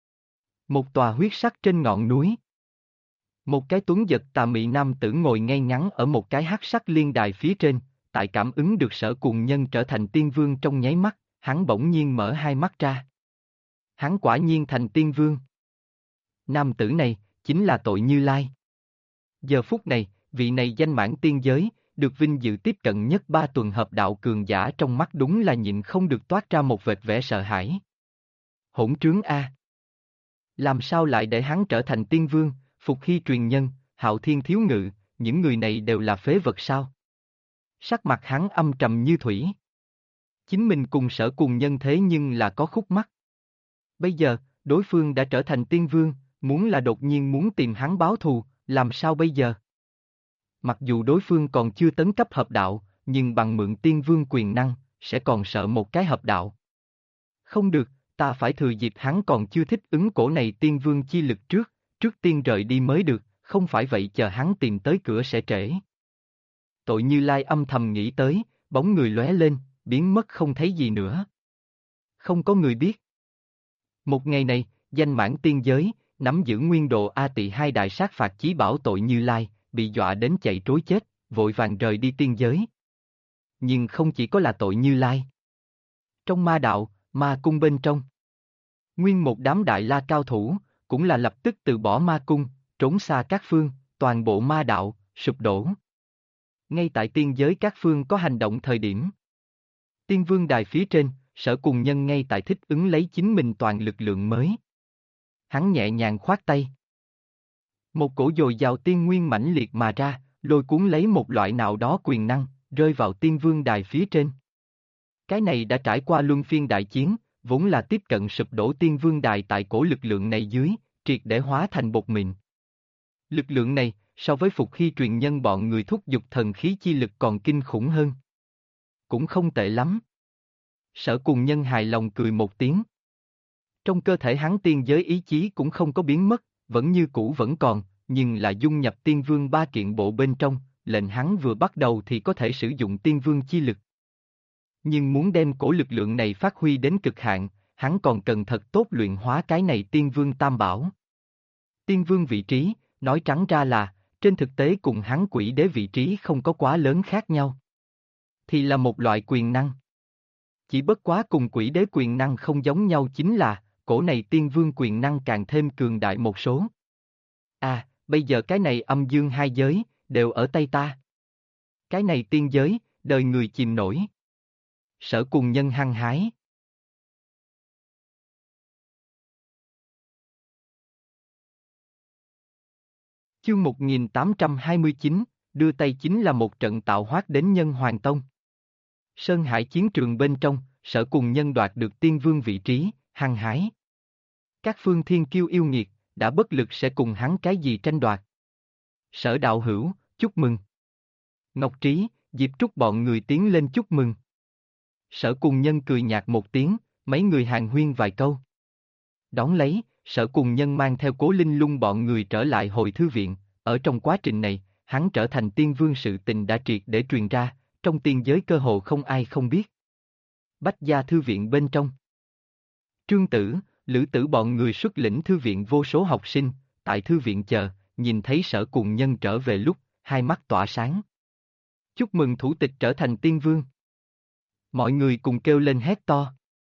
A: Một tòa huyết sắc trên ngọn núi. Một cái tuấn giật tà mị nam tử ngồi ngay ngắn ở một cái hắc sắc liên đài phía trên, tại cảm ứng được sở cùng nhân trở thành tiên vương trong nháy mắt, hắn bỗng nhiên mở hai mắt ra. Hắn quả nhiên thành tiên vương. Nam tử này, chính là Tội Như Lai. Giờ phút này, vị này danh mãn tiên giới, được vinh dự tiếp cận nhất 3 tuần hợp đạo cường giả trong mắt đúng là nhịn không được toát ra một vệt vẻ sợ hãi. Hỗn trướng A. Làm sao lại để hắn trở thành tiên vương, Phục Hy truyền nhân, Hạo Thiên thiếu ngự, những người này đều là phế vật sao? Sắc mặt hắn âm trầm như thủy. Chính mình cùng sở cùng nhân thế nhưng là có khúc mắc. Bây giờ, đối phương đã trở thành tiên vương, muốn là đột nhiên muốn tìm hắn báo thù, làm sao bây giờ? Mặc dù đối phương còn chưa tấn cấp hợp đạo, nhưng bằng mượn tiên vương quyền năng, sẽ còn sợ một cái hợp đạo. Không được, ta phải thừa dịp hắn còn chưa thích ứng cổ này tiên vương chi lực trước tiên rời đi mới được, không phải vậy chờ hắn tìm tới cửa sẽ trễ. Tội Như Lai âm thầm nghĩ tới, bóng người lóe lên, biến mất không thấy gì nữa. Không có người biết. Một ngày này, danh mãn tiên giới, nắm giữ nguyên độ A Tỳ hai đại sát phạt chí bảo Tội Như Lai, bị dọa đến chạy trối chết, vội vàng rời đi tiên giới. Nhưng không chỉ có là Tội Như Lai. Trong ma đạo, ma cung bên trong, nguyên một đám đại la cao thủ, cũng là lập tức từ bỏ ma cung, trốn xa các phương, toàn bộ ma đạo, sụp đổ. Ngay tại tiên giới các phương có hành động thời điểm. Tiên vương đài phía trên, sở cùng nhân ngay tại thích ứng lấy chính mình toàn lực lượng mới. Hắn nhẹ nhàng khoát tay. Một cổ dồi dào tiên nguyên mãnh liệt mà ra, lôi cuốn lấy một loại nào đó quyền năng, rơi vào tiên vương đài phía trên. Cái này đã trải qua luân phiên đại chiến, vốn là tiếp cận sụp đổ tiên vương đài tại cổ lực lượng này dưới, triệt để hóa thành bột mịn. Lực lượng này, so với Phục Hy truyền nhân bọn người thúc giục thần khí chi lực còn kinh khủng hơn. Cũng không tệ lắm. Sở cùng nhân hài lòng cười một tiếng. Trong cơ thể hắn tiên giới ý chí cũng không có biến mất, vẫn như cũ vẫn còn, nhưng là dung nhập tiên vương ba kiện bộ bên trong, lệnh hắn vừa bắt đầu thì có thể sử dụng tiên vương chi lực. Nhưng muốn đem cổ lực lượng này phát huy đến cực hạn, hắn còn cần thật tốt luyện hóa cái này tiên vương tam bảo. Tiên vương vị trí, nói trắng ra là, trên thực tế cùng hắn quỷ đế vị trí không có quá lớn khác nhau. Thì là một loại quyền năng. Chỉ bất quá cùng quỷ đế quyền năng không giống nhau chính là, cổ này tiên vương quyền năng càng thêm cường đại một số. À, bây giờ cái này âm dương hai giới, đều ở tay ta. Cái này tiên giới, đời người chìm nổi. Sở cùng nhân hăng hái. Chương 1829, đưa tay chính là một trận tạo hóa đến nhân hoàng tông. Sơn Hải chiến trường bên trong, sở cùng nhân đoạt được tiên vương vị trí, hăng hái. Các phương thiên kiêu yêu nghiệt, đã bất lực sẽ cùng hắn cái gì tranh đoạt. Sở đạo hữu, chúc mừng. Ngọc Trí, Diệp Trúc bọn người tiến lên chúc mừng. Sở cùng nhân cười nhạt một tiếng, mấy người hàn huyên vài câu. Đón lấy, sở cùng nhân mang theo Cố Linh Lung bọn người trở lại hồi thư viện, ở trong quá trình này, hắn trở thành tiên vương sự tình đã triệt để truyền ra, trong tiên giới cơ hồ không ai không biết. Bách gia thư viện bên trong. Trương Tử, Lữ Tử bọn người xuất lĩnh thư viện vô số học sinh, tại thư viện chờ, nhìn thấy Sở Cùng Nhân trở về lúc, hai mắt tỏa sáng. Chúc mừng thủ tịch trở thành tiên vương. Mọi người cùng kêu lên hét to.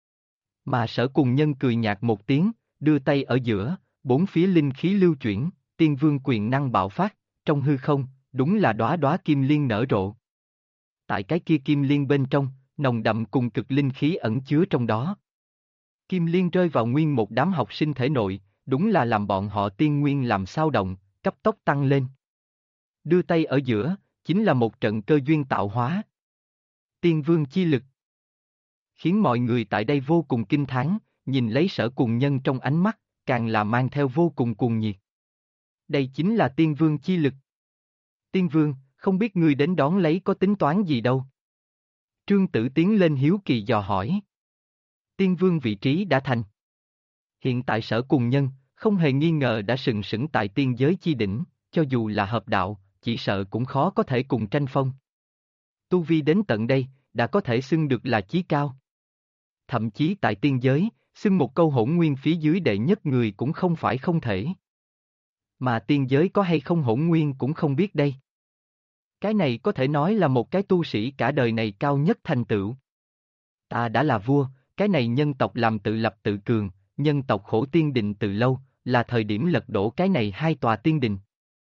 A: Mà Sở Cùng Nhân cười nhạt một tiếng, đưa tay ở giữa, bốn phía linh khí lưu chuyển, tiên vương quyền năng bạo phát, trong hư không, đúng là đóa đóa kim liên nở rộ. Tại cái kia kim liên bên trong, nồng đậm cùng cực linh khí ẩn chứa trong đó. Kim liên rơi vào nguyên một đám học sinh thể nội, đúng là làm bọn họ tiên nguyên làm sao động, cấp tốc tăng lên. Đưa tay ở giữa, chính là một trận cơ duyên tạo hóa. Tiên vương chi lực. Khiến mọi người tại đây vô cùng kinh thán, nhìn lấy Sở Cùng Nhân trong ánh mắt, càng là mang theo vô cùng cuồng nhiệt. Đây chính là tiên vương chi lực. Tiên vương, không biết ngươi đến đón lấy có tính toán gì đâu. Trương Tử tiến lên hiếu kỳ dò hỏi. Tiên vương vị trí đã thành. Hiện tại Sở Cùng Nhân, không hề nghi ngờ đã sừng sững tại tiên giới chi đỉnh, cho dù là hợp đạo, chỉ sợ cũng khó có thể cùng tranh phong. Tu vi đến tận đây, đã có thể xưng được là chí cao. Thậm chí tại tiên giới, xưng một câu hỗn nguyên phía dưới đệ nhất người cũng không phải không thể. Mà tiên giới có hay không hỗn nguyên cũng không biết đây. Cái này có thể nói là một cái tu sĩ cả đời này cao nhất thành tựu. Ta đã là vua, cái này nhân tộc làm tự lập tự cường, nhân tộc khổ tiên đình từ lâu, là thời điểm lật đổ cái này hai tòa tiên đình.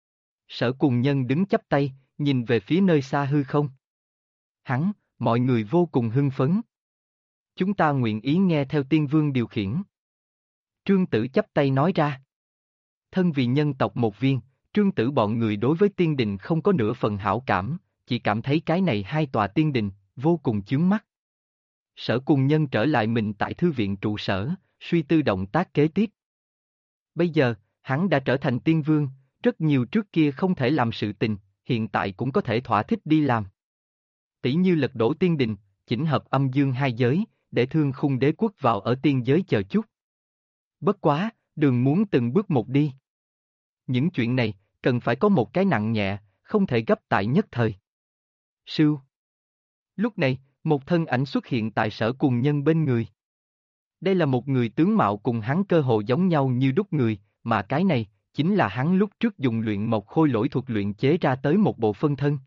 A: Sở Cùng Nhân đứng chắp tay, nhìn về phía nơi xa hư không. Hắn, mọi người vô cùng hưng phấn. Chúng ta nguyện ý nghe theo tiên vương điều khiển. Trương Tử chắp tay nói ra. Thân vì nhân tộc một viên, Trương Tử bọn người đối với tiên đình không có nửa phần hảo cảm, chỉ cảm thấy cái này hai tòa tiên đình, vô cùng chướng mắt. Sở Cùng Nhân trở lại mình tại thư viện trụ sở, suy tư động tác kế tiếp. Bây giờ, hắn đã trở thành tiên vương, rất nhiều trước kia không thể làm sự tình, hiện tại cũng có thể thỏa thích đi làm. Tỷ như lật đổ tiên đình, chỉnh hợp âm dương hai giới, để Thương Khung Đế quốc vào ở tiên giới chờ chút. Bất quá, đường muốn từng bước một đi. Những chuyện này, cần phải có một cái nặng nhẹ, không thể gấp tại nhất thời. Sưu. Lúc này, một thân ảnh xuất hiện tại Sở Cùng Nhân bên người. Đây là một người tướng mạo cùng hắn cơ hồ giống nhau như đúc người, mà cái này, chính là hắn lúc trước dùng luyện mộc khôi lỗi thuật luyện chế ra tới một bộ phân thân.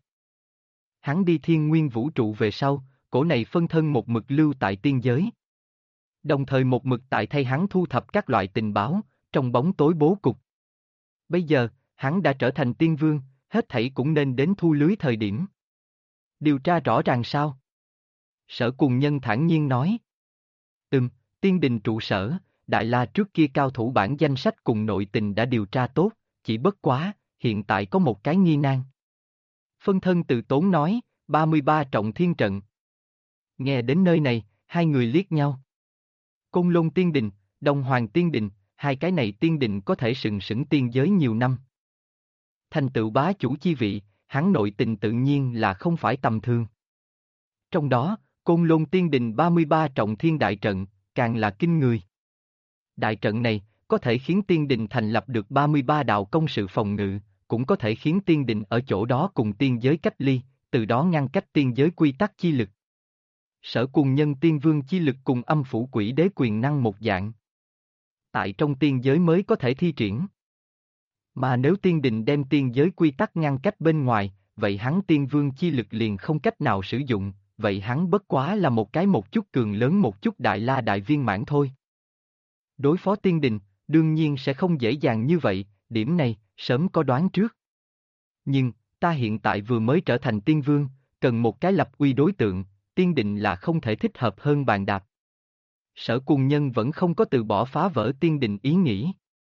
A: Hắn đi thiên nguyên vũ trụ về sau, cổ này phân thân một mực lưu tại tiên giới. Đồng thời một mực tại thay hắn thu thập các loại tình báo, trong bóng tối bố cục. Bây giờ, hắn đã trở thành tiên vương, hết thảy cũng nên đến thu lưới thời điểm. Điều tra rõ ràng sao? Sở Cùng Nhân thản nhiên nói. Tiên đình trụ sở, Đại La trước kia cao thủ bản danh sách cùng nội tình đã điều tra tốt, chỉ bất quá, hiện tại có một cái nghi nan. Phân thân Từ Tốn nói, 33 trọng thiên trận. Nghe đến nơi này, hai người liếc nhau. Côn Lôn Tiên Đình, Đông Hoàng Tiên Đình, hai cái này tiên đình có thể sừng sững tiên giới nhiều năm. Thành tựu bá chủ chi vị, hắn nội tình tự nhiên là không phải tầm thường. Trong đó, Côn Lôn Tiên Đình 33 trọng thiên đại trận, càng là kinh người. Đại trận này, có thể khiến tiên đình thành lập được 33 đạo công sự phòng ngự, cũng có thể khiến tiên đình ở chỗ đó cùng tiên giới cách ly, từ đó ngăn cách tiên giới quy tắc chi lực. Sở Cùng Nhân tiên vương chi lực cùng âm phủ quỷ đế quyền năng một dạng. Tại trong tiên giới mới có thể thi triển. Mà nếu tiên đình đem tiên giới quy tắc ngăn cách bên ngoài, vậy hắn tiên vương chi lực liền không cách nào sử dụng, vậy hắn bất quá là một cái một chút cường lớn một chút đại la đại viên mãn thôi. Đối phó tiên đình, đương nhiên sẽ không dễ dàng như vậy, điểm này, sớm có đoán trước. Nhưng, ta hiện tại vừa mới trở thành tiên vương, cần một cái lập uy đối tượng, tiên đình là không thể thích hợp hơn bàn đạp. Sở Cùng Nhân vẫn không có từ bỏ phá vỡ tiên đình ý nghĩ.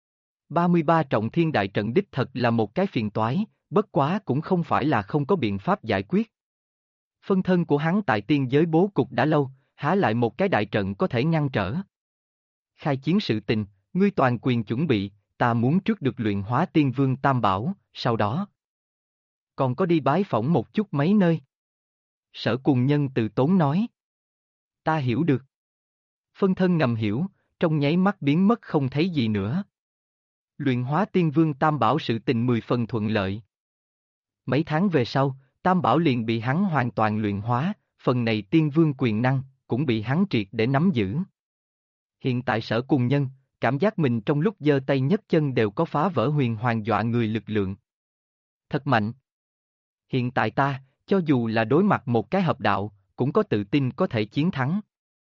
A: 33 trọng thiên đại trận đích thật là một cái phiền toái, bất quá cũng không phải là không có biện pháp giải quyết. Phân thân của hắn tại tiên giới bố cục đã lâu, há lại một cái đại trận có thể ngăn trở. Khai chiến sự tình, ngươi toàn quyền chuẩn bị, ta muốn trước được luyện hóa tiên vương Tam Bảo, sau đó còn có đi bái phỏng một chút mấy nơi. Sở Cùng Nhân Từ Tốn nói. Ta hiểu được. Phân thân ngầm hiểu, trong nháy mắt biến mất không thấy gì nữa. Luyện hóa tiên vương Tam Bảo sự tình 10 phần thuận lợi. Mấy tháng về sau, Tam Bảo liền bị hắn hoàn toàn luyện hóa, phần này tiên vương quyền năng, cũng bị hắn triệt để nắm giữ. Hiện tại Sở Cùng Nhân, cảm giác mình trong lúc giơ tay nhấc chân đều có phá vỡ huyền hoàng dọa người lực lượng. Thật mạnh. Hiện tại ta, cho dù là đối mặt một cái hợp đạo, cũng có tự tin có thể chiến thắng.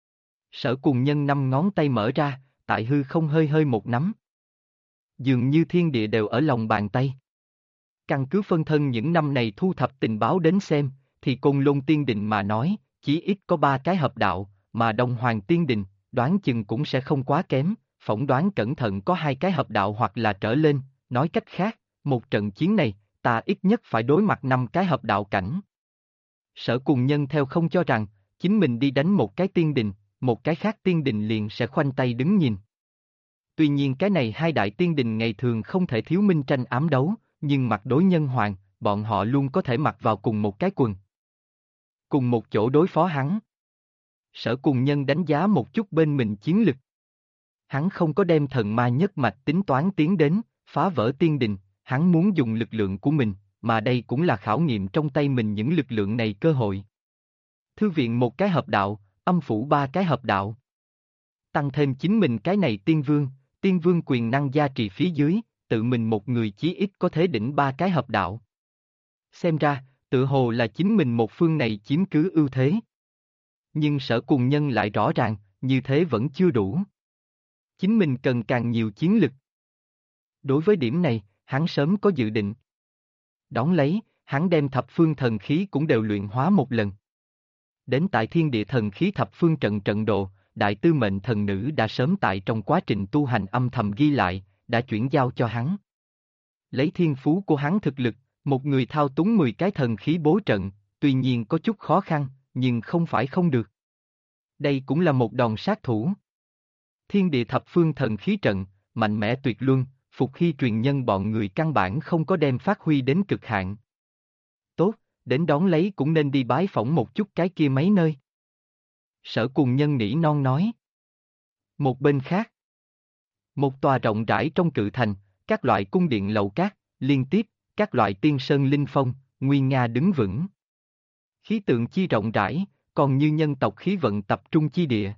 A: Sở Cùng Nhân 5 ngón tay mở ra, tại hư không hơi hơi một nắm. Dường như thiên địa đều ở lòng bàn tay. Căn cứ phân thân những năm này thu thập tình báo đến xem, thì Côn Lôn Tiên Đình mà nói, chỉ ít có 3 cái hợp đạo, mà Đông Hoàng Tiên Đình, đoán chừng cũng sẽ không quá kém, phỏng đoán cẩn thận có 2 cái hợp đạo hoặc là trở lên, nói cách khác, một trận chiến này, ta ít nhất phải đối mặt 5 cái hợp đạo cảnh. Sở Cùng Nhân theo không cho rằng, chính mình đi đánh một cái tiên đình, một cái khác tiên đình liền sẽ khoanh tay đứng nhìn. Tuy nhiên cái này 2 đại tiên đình ngày thường không thể thiếu minh tranh ám đấu, nhưng mặt đối nhân hoàng, bọn họ luôn có thể mặc vào cùng một cái quần. Cùng một chỗ đối phó hắn. Sở Cùng Nhân đánh giá một chút bên mình chiến lực. Hắn không có đem thần ma nhất mạch tính toán tiến đến, phá vỡ tiên đình, hắn muốn dùng lực lượng của mình, mà đây cũng là khảo nghiệm trong tay mình những lực lượng này cơ hội. Thư viện một cái hợp đạo, âm phủ 3 cái hợp đạo. Tăng thêm chính mình cái này tiên vương quyền năng gia trì phía dưới, tự mình một người chí ít có thể đỉnh 3 cái hợp đạo. Xem ra, tự hồ là chính mình một phương này chiếm cứ ưu thế. Nhưng Sở Cùng Nhân lại rõ ràng, như thế vẫn chưa đủ. Chính mình cần càng nhiều chiến lực. Đối với điểm này, hắn sớm có dự định. Đón lấy, hắn đem thập phương thần khí cũng đều luyện hóa một lần. Đến tại thiên địa thần khí thập phương trận độ, đại tư mệnh thần nữ đã sớm tại trong quá trình tu hành âm thầm ghi lại, đã chuyển giao cho hắn. Lấy thiên phú của hắn thực lực, một người thao túng 10 cái thần khí bố trận, tuy nhiên có chút khó khăn, nhưng không phải không được. Đây cũng là một đòn sát thủ. Thiên địa thập phương thần khí trận, mạnh mẽ tuyệt luân, Phục Hy truyền nhân bọn người căn bản không có đem phát huy đến cực hạn. Tốt, đến đón lấy cũng nên đi bái phỏng một chút cái kia mấy nơi. Sở Cùng Nhân nỉ non nói. Một bên khác, một tòa rộng rãi trong cự thành, các loại cung điện lầu cát, liên tiếp, các loại tiên sơn linh phong, nguy nga đứng vững. Khí tượng chi rộng rãi, còn như nhân tộc khí vận tập trung chi địa.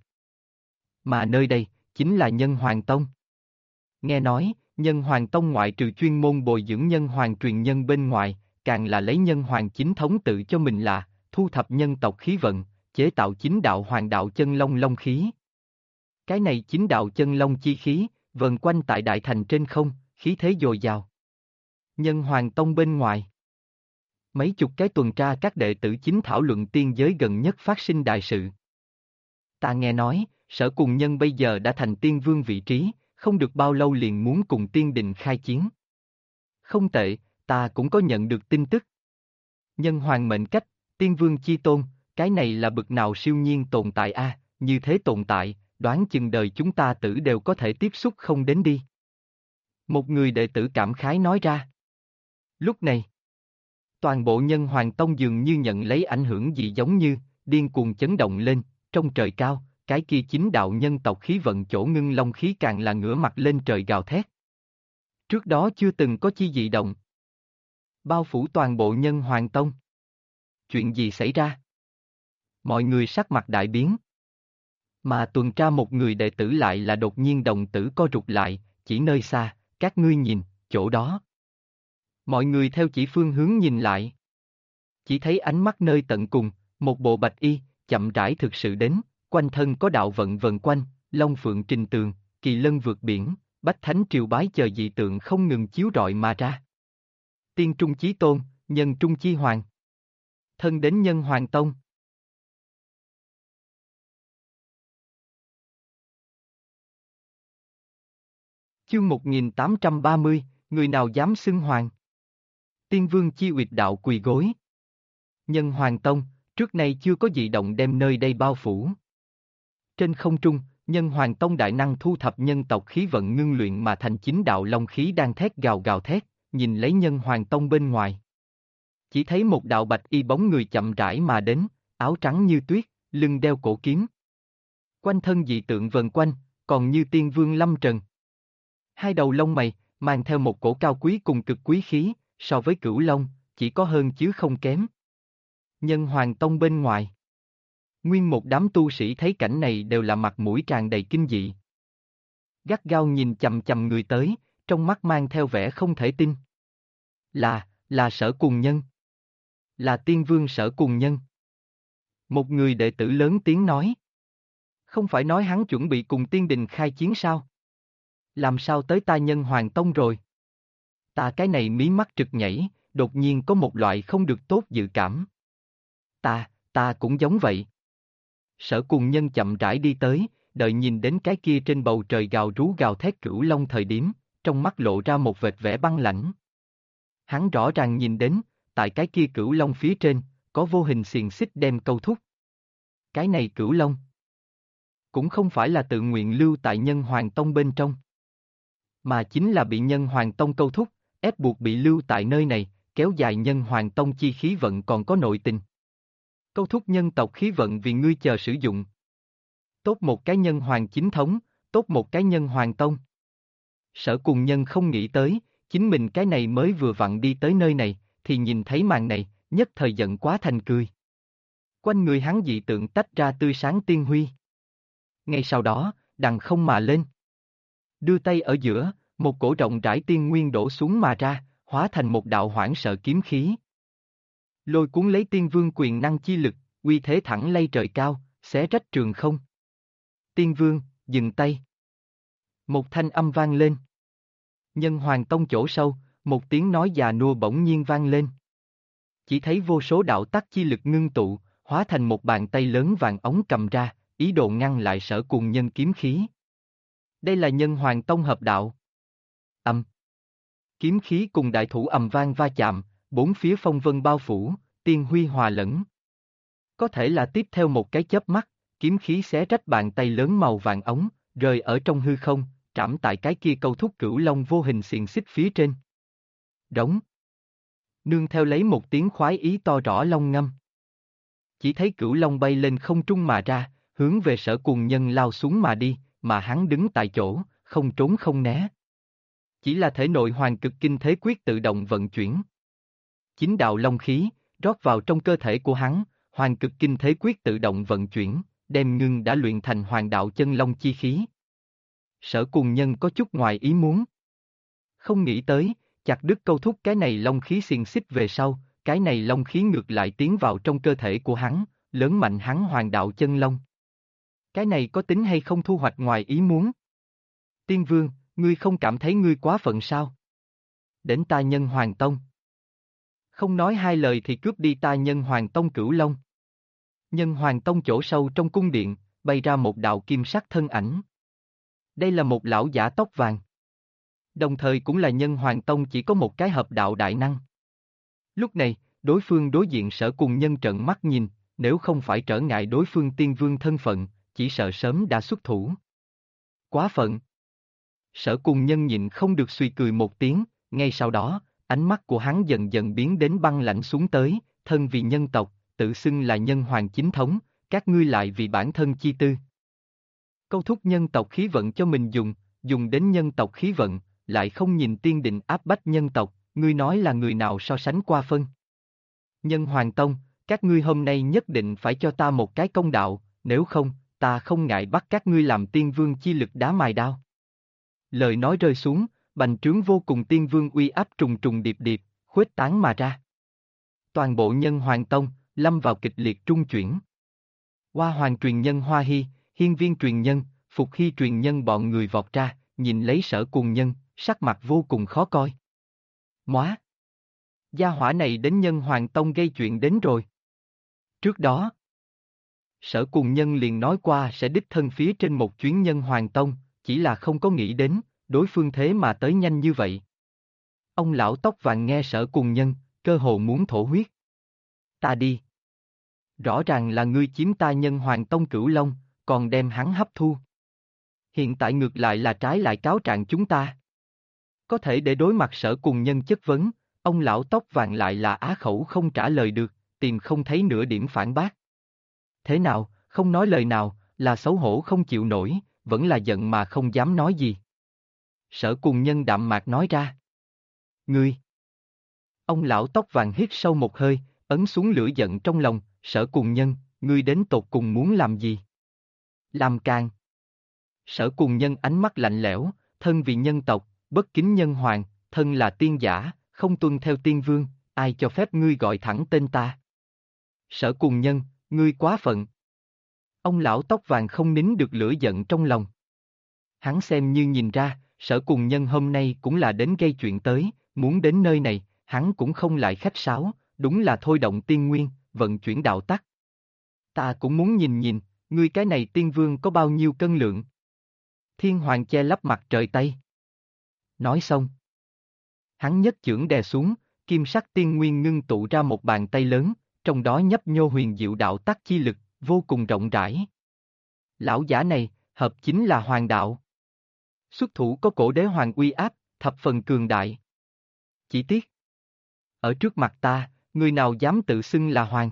A: Mà nơi đây, chính là Nhân Hoàng Tông. Nghe nói, Nhân Hoàng Tông ngoại trừ chuyên môn bồi dưỡng nhân hoàng truyền nhân bên ngoài, càng là lấy nhân hoàng chính thống tự cho mình là, thu thập nhân tộc khí vận, chế tạo chính đạo hoàng đạo chân long long khí. Cái này chính đạo chân long chi khí, vần quanh tại đại thành trên không, khí thế dồi dào. Nhân Hoàng Tông bên ngoài. Mấy chục cái tuần tra các đệ tử chính thảo luận tiên giới gần nhất phát sinh đại sự. Ta nghe nói, Sở Cùng Nhân bây giờ đã thành tiên vương vị trí, không được bao lâu liền muốn cùng tiên đình khai chiến. Không tệ, ta cũng có nhận được tin tức. Nhân hoàng mệnh cách, tiên vương chi tôn, cái này là bực nào siêu nhiên tồn tại a, như thế tồn tại, đoán chừng đời chúng ta tử đều có thể tiếp xúc không đến đi. Một người đệ tử cảm khái nói ra. Lúc này, toàn bộ Nhân Hoàng Tông dường như nhận lấy ảnh hưởng gì giống như, điên cuồng chấn động lên, trong trời cao, cái kia chính đạo nhân tộc khí vận chỗ ngưng long khí càng là ngửa mặt lên trời gào thét. Trước đó chưa từng có chi dị động. Bao phủ toàn bộ Nhân Hoàng Tông. Chuyện gì xảy ra? Mọi người sắc mặt đại biến. Mà tuần tra một người đệ tử lại là đột nhiên đồng tử co rụt lại, chỉ nơi xa, các ngươi nhìn, chỗ đó. Mọi người theo chỉ phương hướng nhìn lại. Chỉ thấy ánh mắt nơi tận cùng, một bộ bạch y, chậm rãi thực sự đến, quanh thân có đạo vận vần quanh, long phượng trình tường, kỳ lân vượt biển, bách thánh triều bái chờ dị tượng không ngừng chiếu rọi mà ra. Tiên trung chí tôn, nhân trung chi hoàng. Thân đến Nhân Hoàng Tông. Chương 1830, người nào dám xưng hoàng? Tiên vương chi uyệt đạo quỳ gối. Nhân Hoàng Tông, trước nay chưa có dị động đem nơi đây bao phủ. Trên không trung, Nhân Hoàng Tông đại năng thu thập nhân tộc khí vận ngưng luyện mà thành chính đạo long khí đang thét gào gào thét, nhìn lấy Nhân Hoàng Tông bên ngoài. Chỉ thấy một đạo bạch y bóng người chậm rãi mà đến, áo trắng như tuyết, lưng đeo cổ kiếm. Quanh thân dị tượng vần quanh, còn như tiên vương lâm trần. Hai đầu lông mày, mang theo một cổ cao quý cùng cực quý khí, so với Cửu Long, chỉ có hơn chứ không kém. Nhân Hoàng Tông bên ngoài. Nguyên một đám tu sĩ thấy cảnh này đều là mặt mũi tràn đầy kinh dị. Gắt gao nhìn chằm chằm người tới, trong mắt mang theo vẻ không thể tin. Là Sở Cùng Nhân. Là Tiên Vương Sở Cùng Nhân. Một người đệ tử lớn tiếng nói. Không phải nói hắn chuẩn bị cùng tiên đình khai chiến sao? Làm sao tới ta Nhân Hoàng Tông rồi? Ta cái này mí mắt trực nhảy, đột nhiên có một loại không được tốt dự cảm. Ta cũng giống vậy. Sở Cùng Nhân chậm rãi đi tới, đợi nhìn đến cái kia trên bầu trời gào rú gào thét cửu long thời điểm, trong mắt lộ ra một vệt vẻ băng lãnh. Hắn rõ ràng nhìn đến, tại cái kia cửu long phía trên, có vô hình xiềng xích đem câu thúc. Cái này cửu long cũng không phải là tự nguyện lưu tại Nhân Hoàng Tông bên trong, mà chính là bị Nhân Hoàng Tông câu thúc, ép buộc bị lưu tại nơi này, kéo dài Nhân Hoàng Tông chi khí vận còn có nội tình. Câu thúc nhân tộc khí vận vì ngươi chờ sử dụng. Tốt một cái Nhân Hoàng chính thống, tốt một cái Nhân Hoàng Tông. Sở Cùng Nhân không nghĩ tới, chính mình cái này mới vừa vặn đi tới nơi này, thì nhìn thấy màn này, nhất thời giận quá thành cười. Quanh người hắn dị tượng tách ra tươi sáng tiên huy. Ngay sau đó, đằng không mà lên. Đưa tay ở giữa, một cổ rộng rãi tiên nguyên đổ xuống mà ra, hóa thành một đạo hoảng sợ kiếm khí. Lôi cuốn lấy tiên vương quyền năng chi lực, uy thế thẳng lay trời cao, xé rách trường không. Tiên vương, dừng tay. Một thanh âm vang lên. Nhân Hoàng Tông chỗ sâu, một tiếng nói già nua bỗng nhiên vang lên. Chỉ thấy vô số đạo tắc chi lực ngưng tụ, hóa thành một bàn tay lớn vàng ống cầm ra, ý đồ ngăn lại Sở Cùng Nhân kiếm khí. Đây là Nhân Hoàng Tông hợp đạo. Kiếm khí cùng đại thủ ầm vang va chạm, bốn phía phong vân bao phủ, tiên huy hòa lẫn. Có thể là tiếp theo một cái chớp mắt, kiếm khí xé rách bàn tay lớn màu vàng ống, rơi ở trong hư không, trảm tại cái kia câu thúc cửu long vô hình xiềng xích phía trên. Đống. Nương theo lấy một tiếng khoái ý to rõ long ngâm. Chỉ thấy cửu long bay lên không trung mà ra, hướng về Sở Cùng Nhân lao xuống mà đi, mà hắn đứng tại chỗ, không trốn không né. Chỉ là thể nội hoàng cực kinh thế quyết tự động vận chuyển. Chính đạo long khí, rót vào trong cơ thể của hắn, hoàng cực kinh thế quyết tự động vận chuyển, đem ngưng đã luyện thành hoàng đạo chân long chi khí. Sở Cùng Nhân có chút ngoài ý muốn. Không nghĩ tới, chặt đứt câu thúc cái này long khí xiềng xích về sau, cái này long khí ngược lại tiến vào trong cơ thể của hắn, lớn mạnh hắn hoàng đạo chân long. Cái này có tính hay không thu hoạch ngoài ý muốn? Tiên Vương, ngươi không cảm thấy ngươi quá phận sao? Đến ta Nhân Hoàng Tông. Không nói hai lời thì cướp đi ta Nhân Hoàng Tông cửu long. Nhân Hoàng Tông chỗ sâu trong cung điện, bay ra một đạo kim sắc thân ảnh. Đây là một lão giả tóc vàng. Đồng thời cũng là Nhân Hoàng Tông chỉ có một cái hợp đạo đại năng. Lúc này, đối phương đối diện Sở Cùng Nhân trợn mắt nhìn, nếu không phải trở ngại đối phương tiên vương thân phận, chỉ sợ sớm đã xuất thủ. Quá phận. Sở Cùng Nhân nhịn không được suy cười một tiếng, ngay sau đó, ánh mắt của hắn dần dần biến đến băng lạnh xuống tới, thân vì nhân tộc, tự xưng là nhân hoàng chính thống, các ngươi lại vì bản thân chi tư. Câu thúc nhân tộc khí vận cho mình dùng đến nhân tộc khí vận, lại không nhìn tiên định áp bách nhân tộc, ngươi nói là người nào so sánh qua phân. Nhân Hoàng Tông, các ngươi hôm nay nhất định phải cho ta một cái công đạo, nếu không, ta không ngại bắt các ngươi làm tiên vương chi lực đá mài đao. Lời nói rơi xuống, bành trướng vô cùng tiên vương uy áp trùng trùng điệp điệp, khuếch tán mà ra. Toàn bộ Nhân Hoàng Tông, lâm vào kịch liệt trung chuyển. Hoa Hoàng truyền nhân Hoa Hy, Hiên Viên truyền nhân, Phục Hy truyền nhân bọn người vọt ra, nhìn lấy Sở Cùng Nhân, sắc mặt vô cùng khó coi. Móa! Gia hỏa này đến Nhân Hoàng Tông gây chuyện đến rồi. Trước đó, Sở Cùng Nhân liền nói qua sẽ đích thân phía trên một chuyến Nhân Hoàng Tông, chỉ là không có nghĩ đến, đối phương thế mà tới nhanh như vậy. Ông lão tóc vàng nghe Sở Cùng Nhân, cơ hồ muốn thổ huyết. Ta đi. Rõ ràng là ngươi chiếm ta Nhân Hoàng Tông cửu long, còn đem hắn hấp thu. Hiện tại ngược lại là trái lại cáo trạng chúng ta. Có thể để đối mặt Sở Cùng Nhân chất vấn, ông lão tóc vàng lại là á khẩu không trả lời được, tìm không thấy nửa điểm phản bác. Thế nào, không nói lời nào, là xấu hổ không chịu nổi, vẫn là giận mà không dám nói gì. Sở Cùng Nhân đạm mạc nói ra. Ngươi! Ông lão tóc vàng hít sâu một hơi, ấn xuống lửa giận trong lòng, Sở Cùng Nhân, ngươi đến tột cùng muốn làm gì? Làm càng! Sở Cùng Nhân ánh mắt lạnh lẽo, thân vì nhân tộc, bất kính nhân hoàng, thân là tiên giả, không tuân theo tiên vương, ai cho phép ngươi gọi thẳng tên ta? Sở Cùng Nhân, ngươi quá phận. Ông lão tóc vàng không nín được lửa giận trong lòng. Hắn xem như nhìn ra, Sở Cùng Nhân hôm nay cũng là đến gây chuyện tới, muốn đến nơi này, hắn cũng không lại khách sáo, đúng là thôi động tiên nguyên, vận chuyển đạo tắc. Ta cũng muốn nhìn nhìn, ngươi cái này tiên vương có bao nhiêu cân lượng. Thiên Hoàng che lấp mặt trời Tây. Nói xong. Hắn nhất chưởng đè xuống, kim sắc tiên nguyên ngưng tụ ra một bàn tay lớn, trong đó nhấp nhô huyền diệu đạo tắc chi lực, vô cùng rộng rãi. Lão giả này, hợp chính là hoàng đạo. Xuất thủ có cổ đế hoàng uy áp, thập phần cường đại. Chỉ tiếc. Ở trước mặt ta, người nào dám tự xưng là hoàng?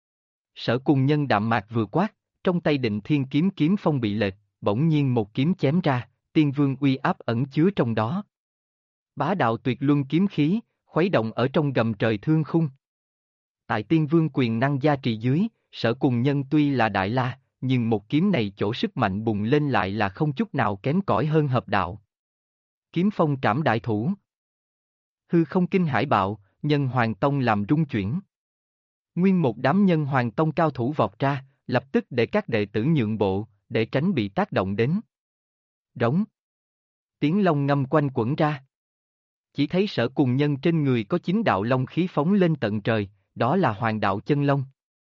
A: Sở Cùng Nhân đạm mạc vừa quát, trong tay Định Thiên kiếm kiếm phong bị lệch, bỗng nhiên một kiếm chém ra, tiên vương uy áp ẩn chứa trong đó. Bá đạo tuyệt luân kiếm khí, khuấy động ở trong gầm trời thương khung. Tại tiên vương quyền năng gia trì dưới, Sở Cùng Nhân tuy là đại la, nhưng một kiếm này chỗ sức mạnh bùng lên lại là không chút nào kém cỏi hơn hợp đạo. Kiếm phong trảm đại thủ. Hư không kinh hải bạo, Nhân Hoàng Tông làm rung chuyển. Nguyên một đám Nhân Hoàng Tông cao thủ vọt ra, lập tức để các đệ tử nhượng bộ, để tránh bị tác động đến. Rống. Tiếng long ngâm quanh quẩn ra. Chỉ thấy Sở Cùng Nhân trên người có 9 đạo long khí phóng lên tận trời, đó là hoàng đạo chân long.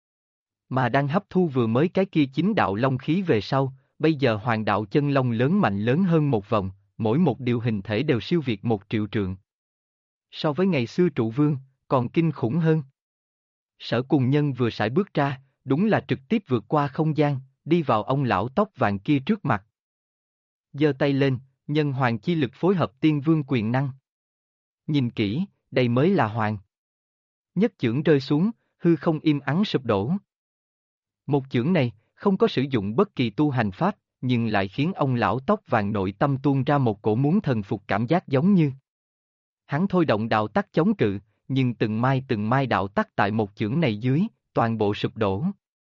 A: Mà đang hấp thu vừa mới cái kia 9 đạo long khí về sau, bây giờ hoàng đạo chân long lớn mạnh lớn hơn một vòng, mỗi một điều hình thể đều siêu việt 1.000.000 trượng. So với ngày xưa trụ vương, còn kinh khủng hơn. Sở Cùng Nhân vừa sải bước ra, đúng là trực tiếp vượt qua không gian, đi vào ông lão tóc vàng kia trước mặt. Giơ tay lên, nhân hoàng chi lực phối hợp tiên vương quyền năng. Nhìn kỹ, đây mới là hoàng. Nhất chưởng rơi xuống, hư không im ắng sụp đổ. Một chưởng này, không có sử dụng bất kỳ tu hành pháp, nhưng lại khiến ông lão tóc vàng nội tâm tuôn ra một cổ muốn thần phục cảm giác giống như. Hắn thôi động đạo tắc chống cự, nhưng từng mai đạo tắc tại một chưởng này dưới, toàn bộ sụp đổ.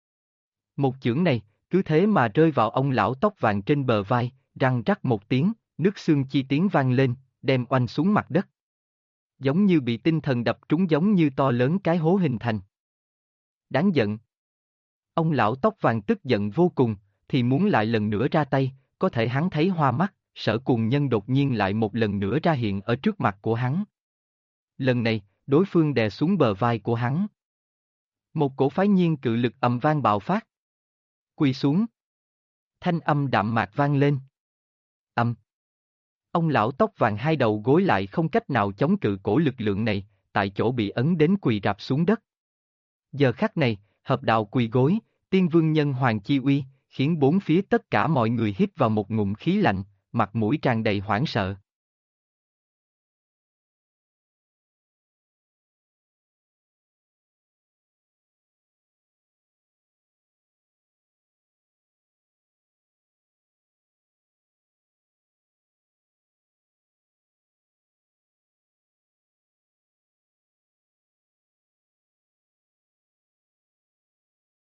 A: Một chưởng này, cứ thế mà rơi vào ông lão tóc vàng trên bờ vai, răng rắc một tiếng, nước xương chi tiếng vang lên, đem oanh xuống mặt đất. Giống như bị tinh thần đập trúng, giống như to lớn cái hố hình thành. Đáng giận. Ông lão tóc vàng tức giận vô cùng, thì muốn lại lần nữa ra tay, có thể hắn thấy hoa mắt, Sở Cùng Nhân đột nhiên lại một lần nữa ra hiện ở trước mặt của hắn. Lần này, đối phương đè xuống bờ vai của hắn. Một cổ phái nhiên cự lực ầm vang bạo phát. Quỳ xuống. Thanh âm đạm mạc vang lên. Ông lão tóc vàng hai đầu gối lại không cách nào chống cự cổ lực lượng này, tại chỗ bị ấn đến quỳ rạp xuống đất. Giờ khắc này, hợp đạo quỳ gối, tiên vương nhân hoàng chi uy, khiến bốn phía tất cả mọi người hít vào một ngụm khí lạnh, mặt mũi tràn đầy hoảng sợ.